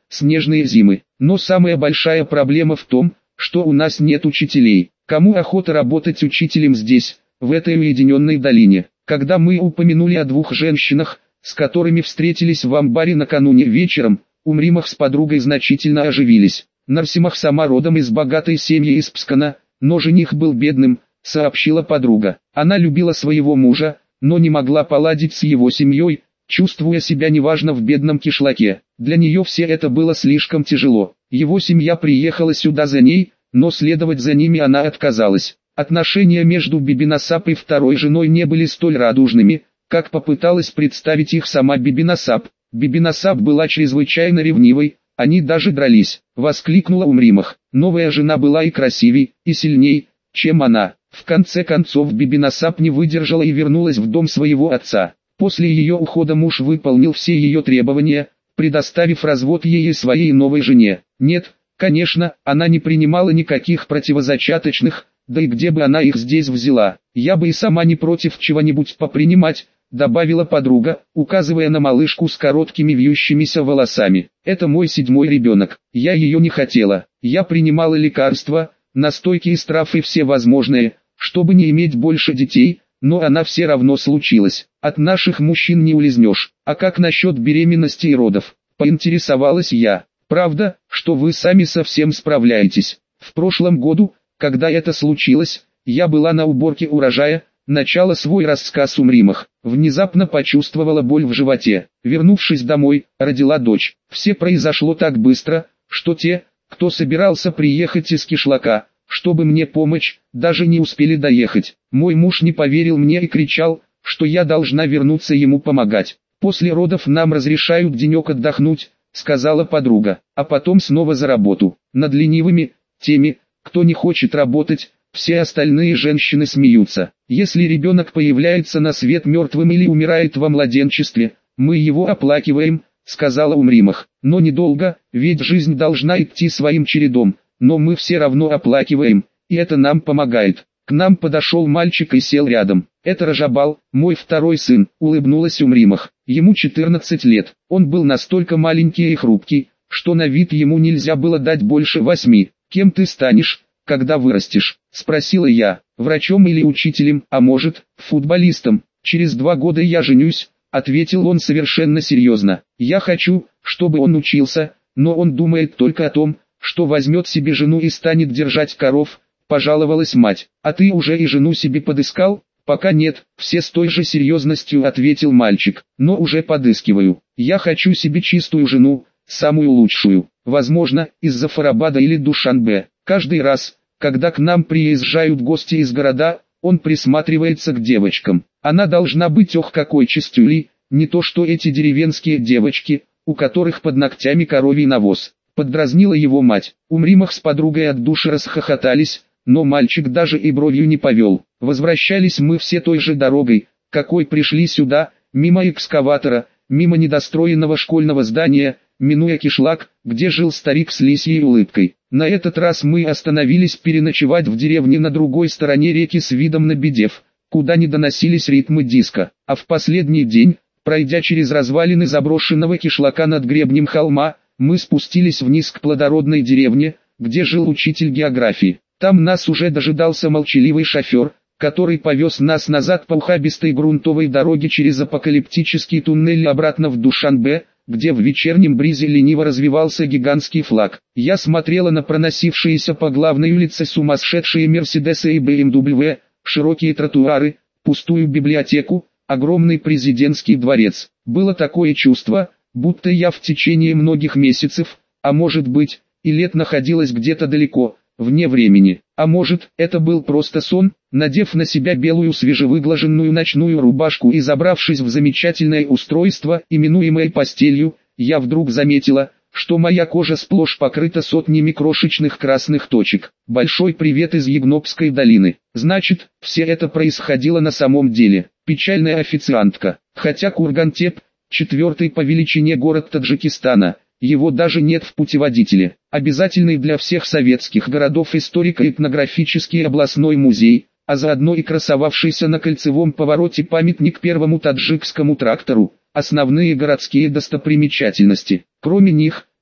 снежные зимы. Но самая большая проблема в том, что у нас нет учителей. Кому охота работать учителем здесь, в этой уединенной долине? Когда мы упомянули о двух женщинах, с которыми встретились в амбаре накануне вечером, Умримах с подругой значительно оживились. Нарсимах сама родом из богатой семьи из Пскана, но жених был бедным, сообщила подруга. Она любила своего мужа, но не могла поладить с его семьей, чувствуя себя неважно в бедном кишлаке. Для нее все это было слишком тяжело. Его семья приехала сюда за ней, но следовать за ними она отказалась. Отношения между Бибинасап и второй женой не были столь радужными, как попыталась представить их сама Бибинасап. Бибинасап была чрезвычайно ревнивой, они даже дрались, воскликнула Умримах. Новая жена была и красивей, и сильней, чем она. В конце концов Бибинасап не выдержала и вернулась в дом своего отца. После ее ухода муж выполнил все ее требования, предоставив развод ей и своей новой жене. Нет, конечно, она не принимала никаких противозачаточных, да и где бы она их здесь взяла. Я бы и сама не против чего-нибудь попринимать, добавила подруга, указывая на малышку с короткими вьющимися волосами. Это мой 7-й ребенок. Я ее не хотела. Я принимала лекарства, настойки из трав и все возможные, чтобы не иметь больше детей, но она все равно случилась. От наших мужчин не улизнешь. А как насчет беременности и родов? Поинтересовалась я. Правда, что вы сами совсем справляетесь. В прошлом году, когда это случилось, я была на уборке урожая, начала свой рассказ Умримах. Внезапно почувствовала боль в животе. Вернувшись домой, родила дочь. Все произошло так быстро, что те, кто собирался приехать из кишлака, чтобы мне помочь, даже не успели доехать. Мой муж не поверил мне и кричал, что я должна вернуться ему помогать. После родов нам разрешают денек отдохнуть, сказала подруга, а потом снова за работу. Над ленивыми, теми, кто не хочет работать, все остальные женщины смеются. Если ребенок появляется на свет мертвым или умирает во младенчестве, мы его оплакиваем, сказала Умримах. Но недолго, ведь жизнь должна идти своим чередом, но мы все равно оплакиваем, и это нам помогает. К нам подошел мальчик и сел рядом. Это Рожабал, мой второй сын, улыбнулась Умримах. Ему 14 лет. Он был настолько маленький и хрупкий, что на вид ему нельзя было дать больше 8. Кем ты станешь, когда вырастешь? Спросила я. Врачом или учителем, а может, футболистом. Через 2 года я женюсь, ответил он совершенно серьезно. Я хочу, чтобы он учился, но он думает только о том, что возьмет себе жену и станет держать коров, пожаловалась мать. А ты уже и жену себе подыскал? Пока нет, все с той же серьезностью ответил мальчик. Но уже подыскиваю. Я хочу себе чистую жену, самую лучшую. Возможно, из Зафарабада или Душанбе. Каждый раз, когда к нам приезжают гости из города, он присматривается к девочкам. Она должна быть ох какой чистюлей, не то что эти деревенские девочки, у которых под ногтями коровий навоз. Поддразнила его мать. Умримах с подругой от души расхохотались, но мальчик даже и бровью не повел. Возвращались мы все той же дорогой, какой пришли сюда, мимо экскаватора, мимо недостроенного школьного здания, минуя кишлак, где жил старик с лисьей улыбкой. На этот раз мы остановились переночевать в деревне на другой стороне реки с видом на Бедев, куда не доносились ритмы диска. А в последний день, пройдя через развалины заброшенного кишлака над гребнем холма, мы спустились вниз к плодородной деревне, где жил учитель географии. Там нас уже дожидался молчаливый шофер, который повез нас назад по ухабистой грунтовой дороге через апокалиптический туннель обратно в Душанбе, где в вечернем бризе лениво развивался гигантский флаг. Я смотрела на проносившиеся по главной улице сумасшедшие Мерседесы и BMW, широкие тротуары, пустую библиотеку, огромный президентский дворец. Было такое чувство, будто я в течение многих месяцев, а может быть, и лет находилась где-то далеко, вне времени. А может, это был просто сон? Надев на себя белую свежевыглаженную ночную рубашку и забравшись в замечательное устройство, именуемое постелью, я вдруг заметила, что моя кожа сплошь покрыта сотнями крошечных красных точек. Большой привет из Ягнопской долины. Значит, все это происходило на самом деле. Печальная официантка. Хотя Кургантеп, 4-й по величине город Таджикистана, его даже нет в путеводителе. Обязательный для всех советских городов историко-этнографический областной музей, а заодно и красовавшийся на кольцевом повороте памятник первому таджикскому трактору, основные городские достопримечательности. Кроме них,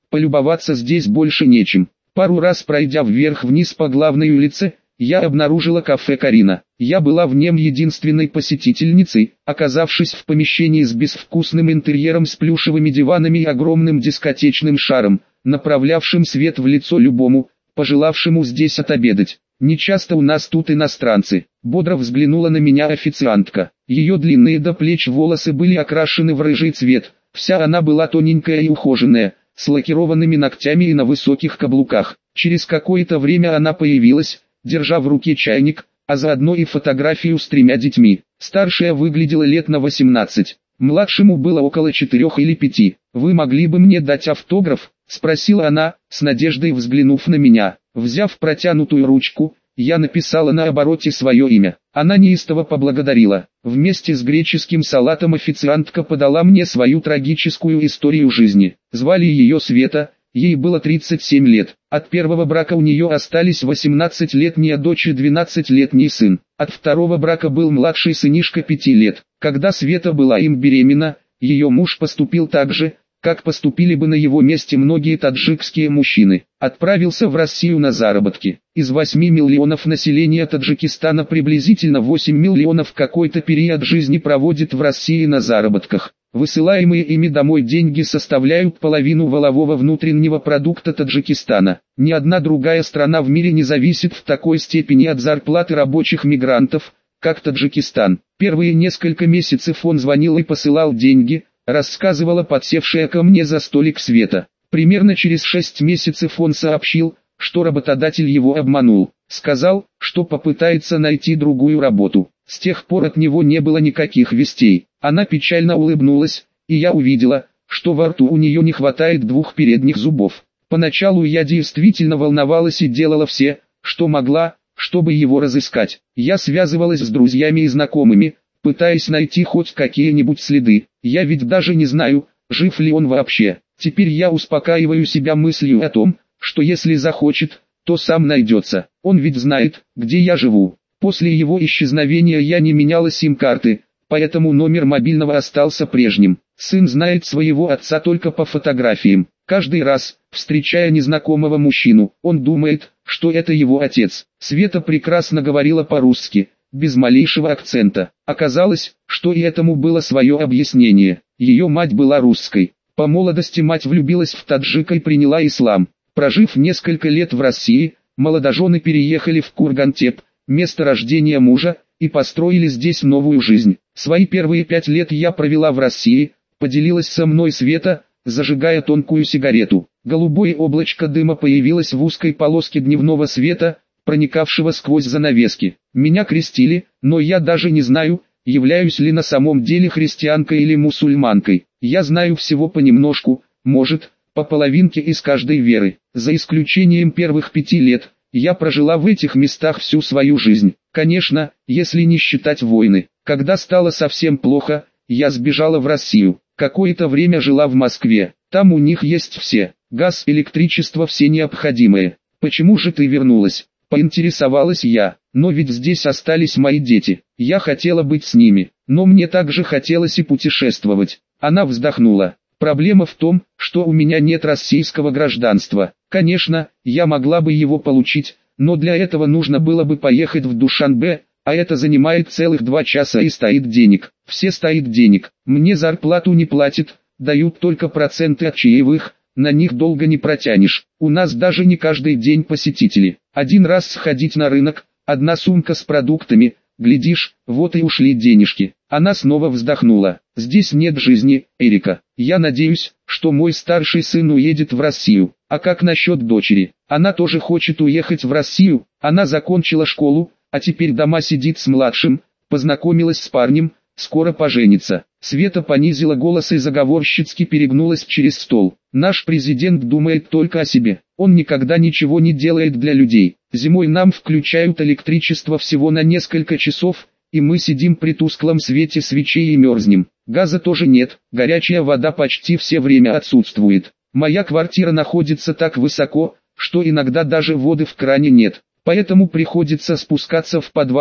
полюбоваться здесь больше нечем. Пару раз пройдя вверх-вниз по главной улице, я обнаружила кафе «Карина». Я была в нем единственной посетительницей, оказавшись в помещении с безвкусным интерьером с плюшевыми диванами и огромным дискотечным шаром, направлявшим свет в лицо любому, пожелавшему здесь отобедать. «Нечасто у нас тут иностранцы», — бодро взглянула на меня официантка. Ее длинные до плеч волосы были окрашены в рыжий цвет, вся она была тоненькая и ухоженная, с лакированными ногтями и на высоких каблуках. Через какое-то время она появилась, держа в руке чайник, а заодно и фотографию с 3 детьми. Старшая выглядела лет на 18, младшему было около 4 или 5. «Вы могли бы мне дать автограф?» — спросила она, с надеждой взглянув на меня. Взяв протянутую ручку, я написала на обороте свое имя. Она неистово поблагодарила. Вместе с греческим салатом официантка подала мне свою трагическую историю жизни. Звали ее Света. Ей было 37 лет. От первого брака у нее остались 18-летняя дочь и 12-летний сын. От второго брака был младший сынишка 5 лет. Когда Света была им беременна, ее муж поступил так же, как поступили бы на его месте многие таджикские мужчины. Отправился в Россию на заработки. Из 8 миллионов населения Таджикистана приблизительно 8 миллионов какой-то период жизни проводит в России на заработках. Высылаемые ими домой деньги составляют половину валового внутреннего продукта Таджикистана. Ни одна другая страна в мире не зависит в такой степени от зарплаты рабочих мигрантов, как Таджикистан. Первые несколько месяцев он звонил и посылал деньги, рассказывала подсевшая ко мне за столик Света. Примерно через 6 месяцев он сообщил, что работодатель его обманул. Сказал, что попытается найти другую работу. С тех пор от него не было никаких вестей. Она печально улыбнулась, и я увидела, что во рту у нее не хватает 2 передних зубов. Поначалу я действительно волновалась и делала все, что могла, чтобы его разыскать. Я связывалась с друзьями и знакомыми, пытаясь найти хоть какие-нибудь следы. Я ведь даже не знаю, жив ли он вообще. Теперь я успокаиваю себя мыслью о том, что если захочет, то сам найдется. Он ведь знает, где я живу. После его исчезновения я не меняла сим-карты, поэтому номер мобильного остался прежним. Сын знает своего отца только по фотографиям. Каждый раз, встречая незнакомого мужчину, он думает, что это его отец. Света прекрасно говорила по-русски, без малейшего акцента. Оказалось, что и этому было свое объяснение. Ее мать была русской. По молодости мать влюбилась в таджика и приняла ислам. Прожив несколько лет в России, молодожены переехали в Кургантеп, место рождения мужа, и построили здесь новую жизнь. Свои первые 5 лет я провела в России, поделилась со мной Света, зажигая тонкую сигарету. Голубое облачко дыма появилось в узкой полоске дневного света, проникавшего сквозь занавески. Меня крестили, но я даже не знаю, являюсь ли на самом деле христианкой или мусульманкой. Я знаю всего понемножку, может, по половинке из каждой веры. За исключением первых 5 лет, я прожила в этих местах всю свою жизнь. Конечно, если не считать войны. Когда стало совсем плохо, я сбежала в Россию. Какое-то время жила в Москве. Там у них есть все. Газ, электричество, все необходимое. Почему же ты вернулась? Поинтересовалась я. Но ведь здесь остались мои дети. Я хотела быть с ними. Но мне также хотелось и путешествовать. Она вздохнула. Проблема в том, что у меня нет российского гражданства. Конечно, я могла бы его получить, но для этого нужно было бы поехать в Душанбе, а это занимает целых 2 часа и стоит денег. Все стоит денег. Мне зарплату не платят, дают только проценты от чаевых, на них долго не протянешь. У нас даже не каждый день посетители. Один раз сходить на рынок, 1 сумка с продуктами, глядишь, вот и ушли денежки. Она снова вздохнула. Здесь нет жизни, Эрика. Я надеюсь, что мой старший сын уедет в Россию. А как насчет дочери? Она тоже хочет уехать в Россию. Она закончила школу, а теперь дома сидит с младшим, познакомилась с парнем, скоро поженится. Света понизила голос и заговорщицки перегнулась через стол. Наш президент думает только о себе. Он никогда ничего не делает для людей. Зимой нам включают электричество всего на несколько часов, и мы сидим при тусклом свете свечей и мерзнем. Газа тоже нет, горячая вода почти все время отсутствует. Моя квартира находится так высоко, что иногда даже воды в кране нет. Поэтому приходится спускаться в подвал,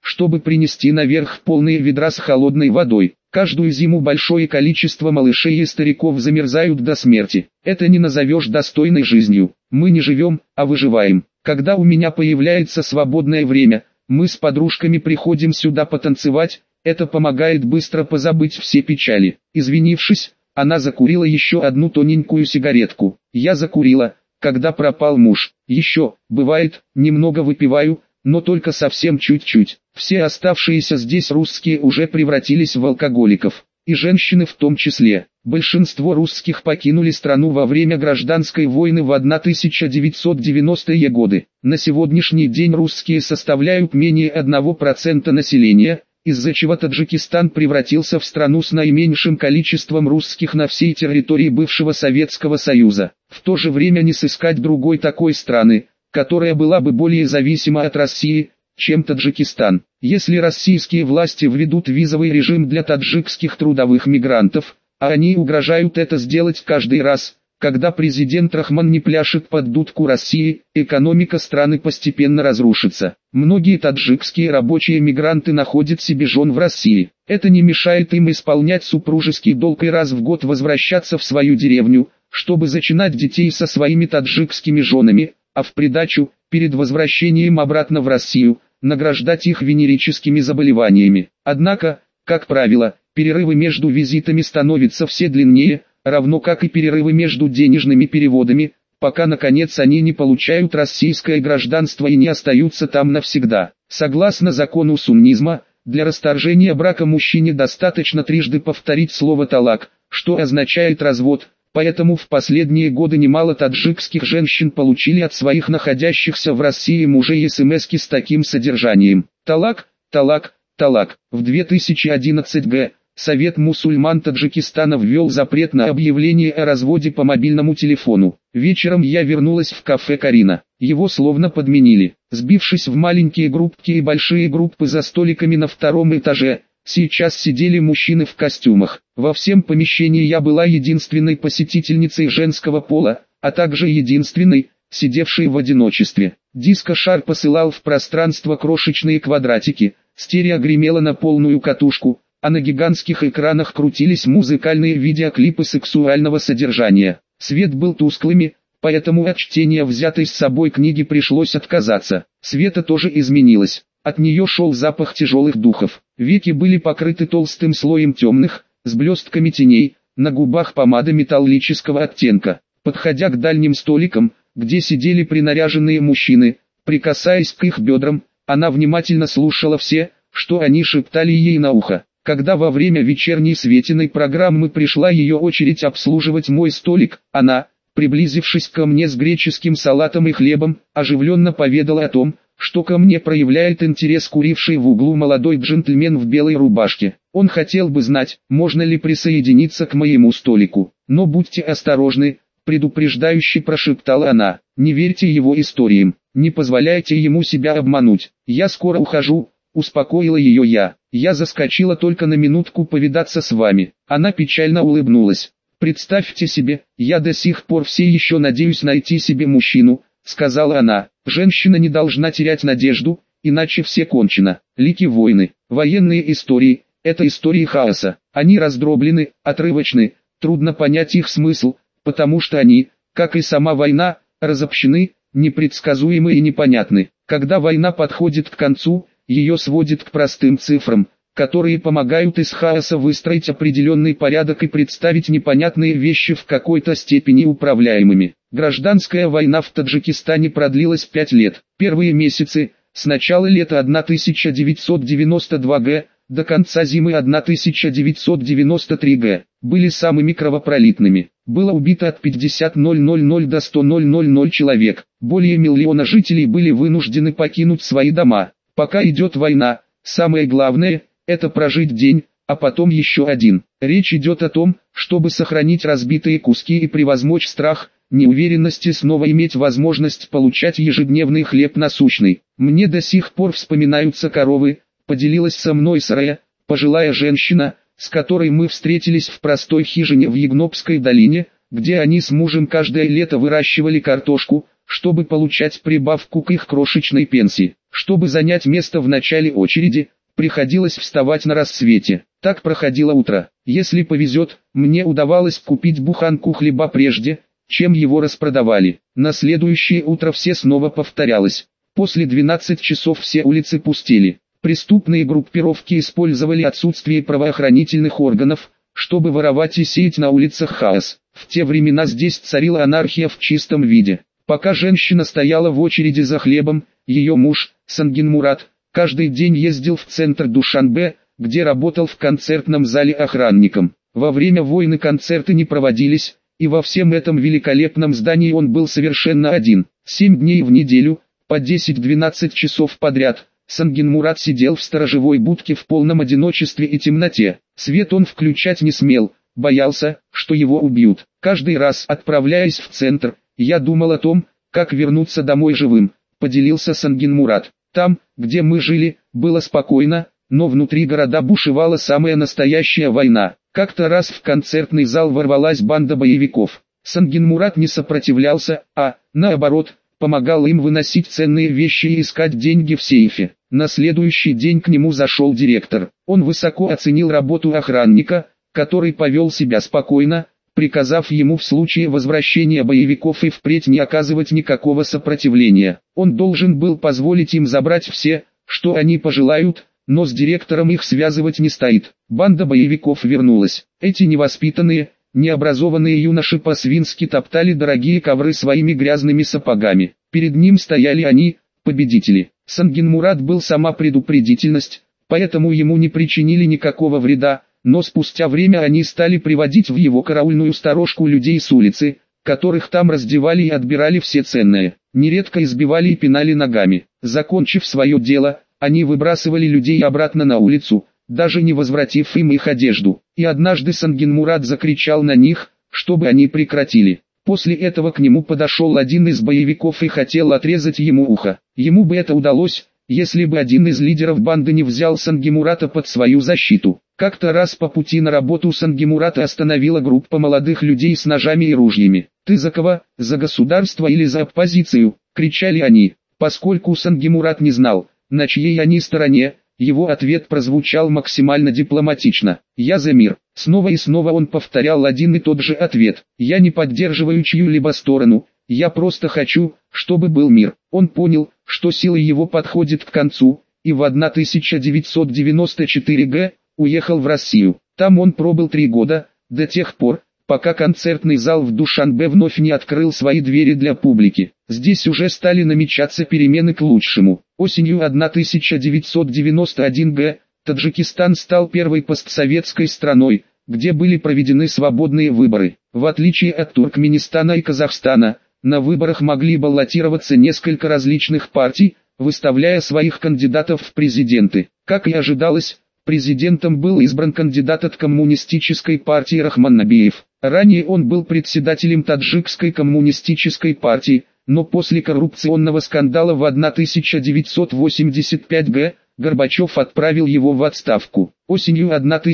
чтобы принести наверх полные ведра с холодной водой. Каждую зиму большое количество малышей и стариков замерзают до смерти. Это не назовешь достойной жизнью. Мы не живем, а выживаем. Когда у меня появляется свободное время, мы с подружками приходим сюда потанцевать, это помогает быстро позабыть все печали. Извинившись, она закурила еще одну тоненькую сигаретку. Я закурила, когда пропал муж. Еще, бывает, немного выпиваю, но только совсем чуть-чуть. Все оставшиеся здесь русские уже превратились в алкоголиков, и женщины в том числе. Большинство русских покинули страну во время гражданской войны в 1990-е годы. На сегодняшний день русские составляют менее 1% населения, из-за чего Таджикистан превратился в страну с наименьшим количеством русских на всей территории бывшего Советского Союза. В то же время не сыскать другой такой страны, которая была бы более зависима от России, чем Таджикистан. Если российские власти введут визовый режим для таджикских трудовых мигрантов, а они угрожают это сделать каждый раз, когда президент Рахмон не пляшет под дудку России, экономика страны постепенно разрушится. Многие таджикские рабочие мигранты находят себе жен в России. Это не мешает им исполнять супружеский долг и раз в год возвращаться в свою деревню, чтобы зачинать детей со своими таджикскими женами, а в придачу, перед возвращением обратно в Россию, награждать их венерическими заболеваниями. Однако, как правило, перерывы между визитами становятся все длиннее, равно как и перерывы между денежными переводами, пока наконец они не получают российское гражданство и не остаются там навсегда. Согласно закону суннизма, для расторжения брака мужчине достаточно трижды повторить слово «талак», что означает «развод», поэтому в последние годы немало таджикских женщин получили от своих находящихся в России мужей смски с таким содержанием: «Талак, талак, талак». В 2011 г. Совет мусульман Таджикистана ввел запрет на объявление о разводе по мобильному телефону. Вечером я вернулась в кафе «Карина». Его словно подменили. Сбившись в маленькие группки и большие группы за столиками на втором этаже, сейчас сидели мужчины в костюмах. Во всем помещении я была единственной посетительницей женского пола, а также единственной, сидевшей в одиночестве. Диско-шар посылал в пространство крошечные квадратики, стерео гремело на полную катушку, а на гигантских экранах крутились музыкальные видеоклипы сексуального содержания. Свет был тусклыми, поэтому от чтения взятой с собой книги пришлось отказаться. Света тоже изменилось. От нее шел запах тяжелых духов. Веки были покрыты толстым слоем темных, с блестками теней, на губах помада металлического оттенка. Подходя к дальним столикам, где сидели принаряженные мужчины, прикасаясь к их бедрам, она внимательно слушала все, что они шептали ей на ухо. Когда во время вечерней Светиной программы пришла ее очередь обслуживать мой столик, она, приблизившись ко мне с греческим салатом и хлебом, оживленно поведала о том, что ко мне проявляет интерес куривший в углу молодой джентльмен в белой рубашке. Он хотел бы знать, можно ли присоединиться к моему столику. Но будьте осторожны, предупреждающе прошептала она. Не верьте его историям, не позволяйте ему себя обмануть. Я скоро ухожу, успокоила ее я. Я заскочила только на минутку повидаться с вами. Она печально улыбнулась. Представьте себе, я до сих пор все еще надеюсь найти себе мужчину, сказала она. Женщина не должна терять надежду, иначе все кончено. Лики войны, военные истории, это истории хаоса. Они раздроблены, отрывочны, трудно понять их смысл, потому что они, как и сама война, разобщены, непредсказуемы и непонятны. Когда война подходит к концу, ее сводит к простым цифрам, которые помогают из хаоса выстроить определенный порядок и представить непонятные вещи в какой-то степени управляемыми. Гражданская война в Таджикистане продлилась 5 лет. Первые месяцы, с начала лета 1992 г. до конца зимы 1993 г. были самыми кровопролитными. Было убито от 50,000 до 100,000 человек. Более миллиона жителей были вынуждены покинуть свои дома. Пока идет война, самое главное – это прожить день, а потом еще один. Речь идет о том, чтобы сохранить разбитые куски и превозмочь страх, неуверенности снова иметь возможность получать ежедневный хлеб насущный. Мне до сих пор вспоминаются коровы, поделилась со мной Сарая, пожилая женщина, с которой мы встретились в простой хижине в Ягнопской долине, где они с мужем каждое лето выращивали картошку, чтобы получать прибавку к их крошечной пенсии. Чтобы занять место в начале очереди, приходилось вставать на рассвете. Так проходило утро. Если повезет, мне удавалось купить буханку хлеба прежде, чем его распродавали. На следующее утро все снова повторялось. После 12 часов все улицы пустели. Преступные группировки использовали отсутствие правоохранительных органов, чтобы воровать и сеять на улицах хаос. В те времена здесь царила анархия в чистом виде. Пока женщина стояла в очереди за хлебом, ее муж, Сангин Мурат, каждый день ездил в центр Душанбе, где работал в концертном зале охранником. Во время войны концерты не проводились, и во всем этом великолепном здании он был совершенно один. 7 дней в неделю, по 10-12 часов подряд, Сангин Мурат сидел в сторожевой будке в полном одиночестве и темноте. Свет он включать не смел, боялся, что его убьют. Каждый раз, отправляясь в центр, я думал о том, как вернуться домой живым, поделился Сангин Мурат. Там, где мы жили, было спокойно, но внутри города бушевала самая настоящая война. Как-то раз в концертный зал ворвалась банда боевиков. Сангин Мурат не сопротивлялся, а, наоборот, помогал им выносить ценные вещи и искать деньги в сейфе. На следующий день к нему зашел директор. Он высоко оценил работу охранника, который повел себя спокойно, приказав ему в случае возвращения боевиков и впредь не оказывать никакого сопротивления. Он должен был позволить им забрать все, что они пожелают, но с директором их связывать не стоит. Банда боевиков вернулась. Эти невоспитанные, необразованные юноши по-свински топтали дорогие ковры своими грязными сапогами. Перед ним стояли они, победители. Сангин Мурат был сама предупредительность, поэтому ему не причинили никакого вреда, но спустя время они стали приводить в его караульную сторожку людей с улицы, которых там раздевали и отбирали все ценное. Нередко избивали и пинали ногами. Закончив свое дело, они выбрасывали людей обратно на улицу, даже не возвратив им их одежду. И однажды Сангин Мурат закричал на них, чтобы они прекратили. После этого к нему подошел один из боевиков и хотел отрезать ему ухо. Ему бы это удалось, если бы один из лидеров банды не взял Сангин Мурата под свою защиту. Как-то раз по пути на работу Сангин Мурата остановила группа молодых людей с ножами и ружьями. «Ты за кого? За государство или за оппозицию?» — кричали они. Поскольку Сангин Мурат не знал, на чьей они стороне, его ответ прозвучал максимально дипломатично. «Я за мир». Снова и снова он повторял один и тот же ответ. «Я не поддерживаю чью-либо сторону, я просто хочу, чтобы был мир». Он понял, что силы его подходят к концу, и в 1994 уехал в Россию. Там он пробыл 3 года, до тех пор, пока концертный зал в Душанбе вновь не открыл свои двери для публики. Здесь уже стали намечаться перемены к лучшему. Осенью 1991 Таджикистан стал первой постсоветской страной, где были проведены свободные выборы. В отличие от Туркменистана и Казахстана, на выборах могли баллотироваться несколько различных партий, выставляя своих кандидатов в президенты. Как и ожидалось, президентом был избран кандидат от коммунистической партии Рахман Набиев. Ранее он был председателем Таджикской коммунистической партии, но после коррупционного скандала в 1985 Горбачев отправил его в отставку. Осенью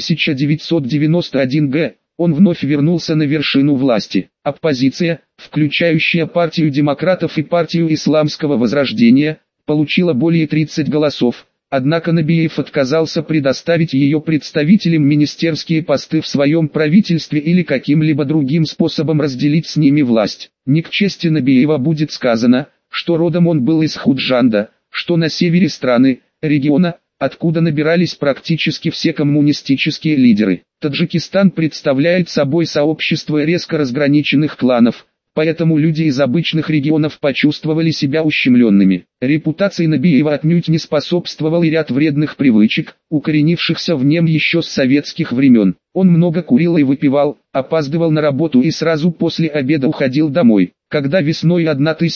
1991 он вновь вернулся на вершину власти. Оппозиция, включающая партию демократов и партию исламского возрождения, получила более 30 голосов. Однако Набиев отказался предоставить ее представителям министерские посты в своем правительстве или каким-либо другим способом разделить с ними власть. Не к чести Набиева будет сказано, что родом он был из Худжанда, что на севере страны, региона, откуда набирались практически все коммунистические лидеры. Таджикистан представляет собой сообщество резко разграниченных кланов, поэтому люди из обычных регионов почувствовали себя ущемленными. Репутации Набиева отнюдь не способствовал и ряд вредных привычек, укоренившихся в нем еще с советских времен. Он много курил и выпивал, опаздывал на работу и сразу после обеда уходил домой. Когда весной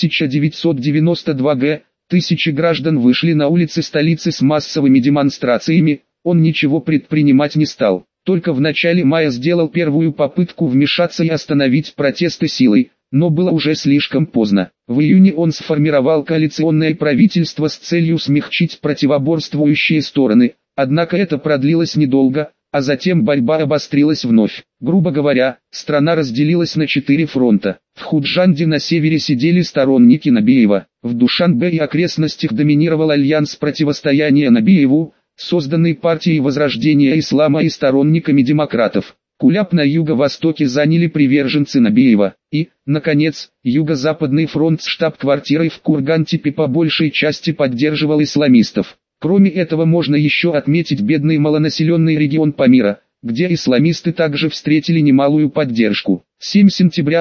1992 тысячи граждан вышли на улицы столицы с массовыми демонстрациями, он ничего предпринимать не стал. Только в начале мая сделал первую попытку вмешаться и остановить протесты силой, но было уже слишком поздно. В июне он сформировал коалиционное правительство с целью смягчить противоборствующие стороны, однако это продлилось недолго. а затем борьба обострилась вновь. Грубо говоря, страна разделилась на 4 фронта. В Худжанде на севере сидели сторонники Набиева, в Душанбе и окрестностях доминировал альянс противостояния Набиеву, созданный партией Возрождения Ислама и сторонниками демократов. Куляп на юго-востоке заняли приверженцы Набиева, и, наконец, юго-западный фронт с штаб-квартирой в Кургантипе по большей части поддерживал исламистов. Кроме этого можно еще отметить бедный малонаселенный регион Памира, где исламисты также встретили немалую поддержку. 7 сентября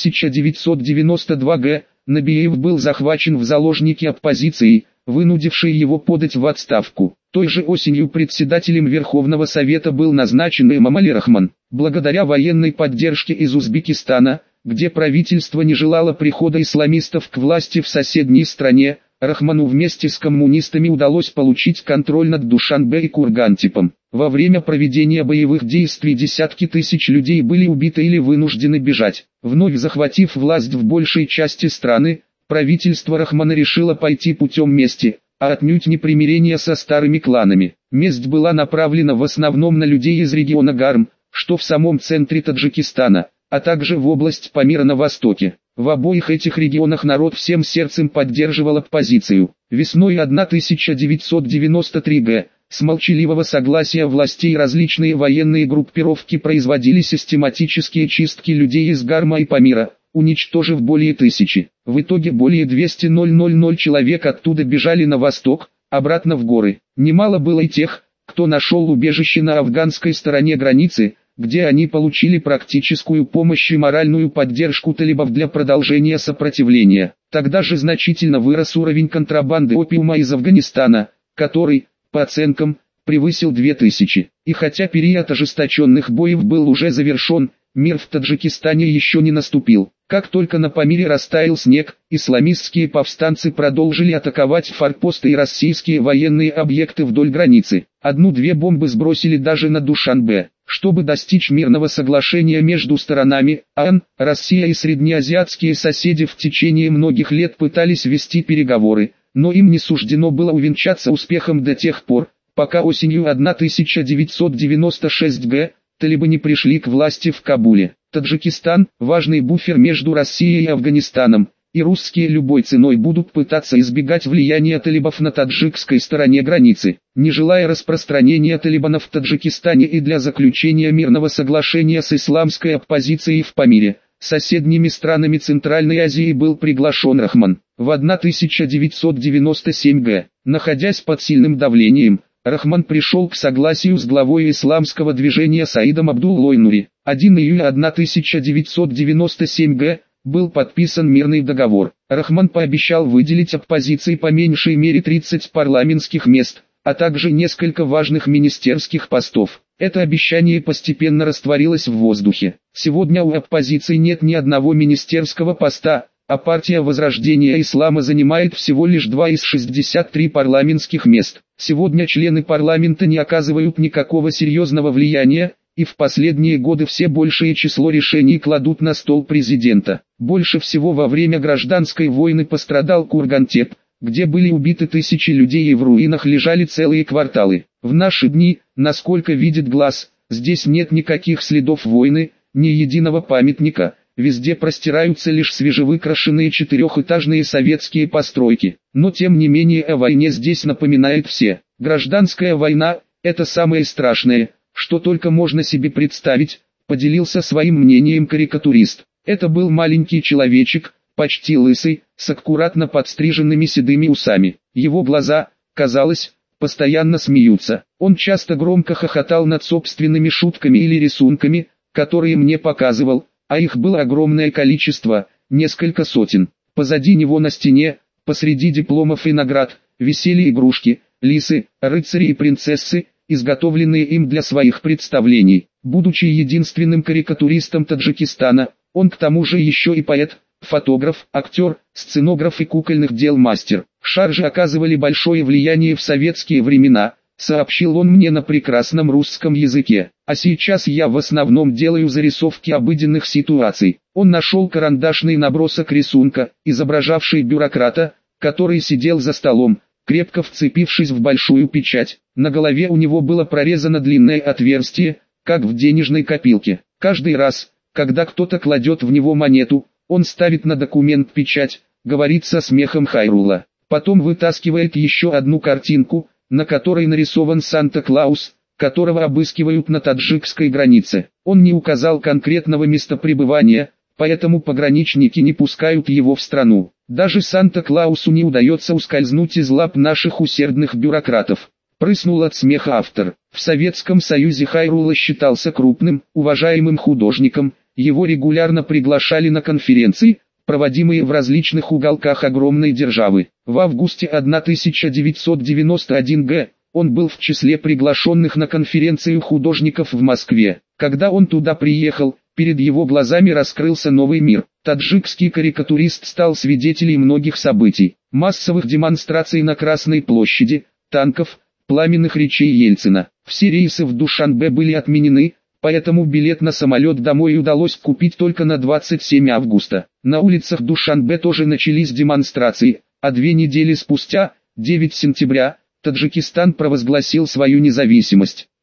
1992 г. Набиев был захвачен в заложники оппозицией, вынудившей его подать в отставку. Той же осенью председателем Верховного Совета был назначен Эмомали Рахмон. Благодаря военной поддержке из Узбекистана, где правительство не желало прихода исламистов к власти в соседней стране, Рахмону вместе с коммунистами удалось получить контроль над Душанбе и Кургантипом. Во время проведения боевых действий десятки тысяч людей были убиты или вынуждены бежать. Вновь захватив власть в большей части страны, правительство Рахмона решило пойти путем мести, а отнюдь не примирения со старыми кланами. Месть была направлена в основном на людей из региона Гарм, что в самом центре Таджикистана, а также в область Памира на востоке. В обоих этих регионах народ всем сердцем поддерживал оппозицию. Весной 1993 г. с молчаливого согласия властей различные военные группировки производили систематические чистки людей из Гарма и Памира, уничтожив более 1000. В итоге более 200 человек оттуда бежали на восток, обратно в горы. Немало было и тех, кто нашел убежище на афганской стороне границы, где они получили практическую помощь и моральную поддержку талибов для продолжения сопротивления. Тогда же значительно вырос уровень контрабанды опиума из Афганистана, который, по оценкам, превысил 2000. И хотя период ожесточенных боев был уже завершен, мир в Таджикистане еще не наступил. Как только на Памире растаял снег, исламистские повстанцы продолжили атаковать форпосты и российские военные объекты вдоль границы. 1-2 бомбы сбросили даже на Душанбе. Чтобы достичь мирного соглашения между сторонами, Россия и среднеазиатские соседи в течение многих лет пытались вести переговоры, но им не суждено было увенчаться успехом до тех пор, пока осенью 1996 г. талибы не пришли к власти в Кабуле. Таджикистан – важный буфер между Россией и Афганистаном, и русские любой ценой будут пытаться избегать влияния талибов на таджикской стороне границы. Не желая распространения талибанов в Таджикистане и для заключения мирного соглашения с исламской оппозицией в Памире, соседними странами Центральной Азии был приглашен Рахмон. В 1997 г. находясь под сильным давлением, Рахмон пришел к согласию с главой исламского движения Саидом Абдуллой Нури. 1 июля 1997 г. был подписан мирный договор. Рахмон пообещал выделить оппозиции по меньшей мере 30 парламентских мест, а также несколько важных министерских постов. Это обещание постепенно растворилось в воздухе. Сегодня у оппозиции нет ни одного министерского поста, а партия Возрождения Ислама занимает всего лишь 2 из 63 парламентских мест. Сегодня члены парламента не оказывают никакого серьезного влияния, и в последние годы все большее число решений кладут на стол президента. Больше всего во время гражданской войны пострадал Кургантеп, где были убиты тысячи людей и в руинах лежали целые кварталы. В наши дни, насколько видит глаз, здесь нет никаких следов войны, ни единого памятника. Везде простираются лишь свежевыкрашенные 4-этажные советские постройки. Но тем не менее о войне здесь напоминают все. Гражданская война – это самое страшное, что только можно себе представить, поделился своим мнением карикатурист. Это был маленький человечек, почти лысый, с аккуратно подстриженными седыми усами. Его глаза, казалось, постоянно смеются. Он часто громко хохотал над собственными шутками или рисунками, которые мне показывал, а их было огромное количество, несколько сотен. Позади него на стене, посреди дипломов и наград, висели игрушки, лисы, рыцари и принцессы, изготовленные им для своих представлений. Будучи единственным карикатуристом Таджикистана, он к тому же еще и поэт, фотограф, актер, сценограф и кукольных дел мастер. Шаржи оказывали большое влияние в советские времена, сообщил он мне на прекрасном русском языке. А сейчас я в основном делаю зарисовки обыденных ситуаций. Он нашел карандашный набросок рисунка, изображавший бюрократа, который сидел за столом, крепко вцепившись в большую печать. На голове у него было прорезано длинное отверстие, как в денежной копилке. Каждый раз, когда кто-то кладет в него монету, он ставит на документ печать, говорит со смехом Хайрула. Потом вытаскивает еще одну картинку, на которой нарисован Санта-Клаус, которого обыскивают на таджикской границе. Он не указал конкретного места пребывания, поэтому пограничники не пускают его в страну. Даже Санта-Клаусу не удается ускользнуть из лап наших усердных бюрократов. Прыснул от смеха автор. В Советском Союзе Хайрула считался крупным, уважаемым художником, его регулярно приглашали на конференции, проводимые в различных уголках огромной державы. В августе 1991 г. он был в числе приглашенных на конференцию художников в Москве. Когда он туда приехал, перед его глазами раскрылся новый мир. Таджикский карикатурист стал свидетелем многих событий. Массовых демонстраций на Красной площади, танков, пламенных речей Ельцина. Все рейсы в Душанбе были отменены, поэтому билет на самолет домой удалось купить только на 27 августа. На улицах Душанбе тоже начались демонстрации, а 2 недели спустя, 9 сентября, Таджикистан провозгласил свою независимость.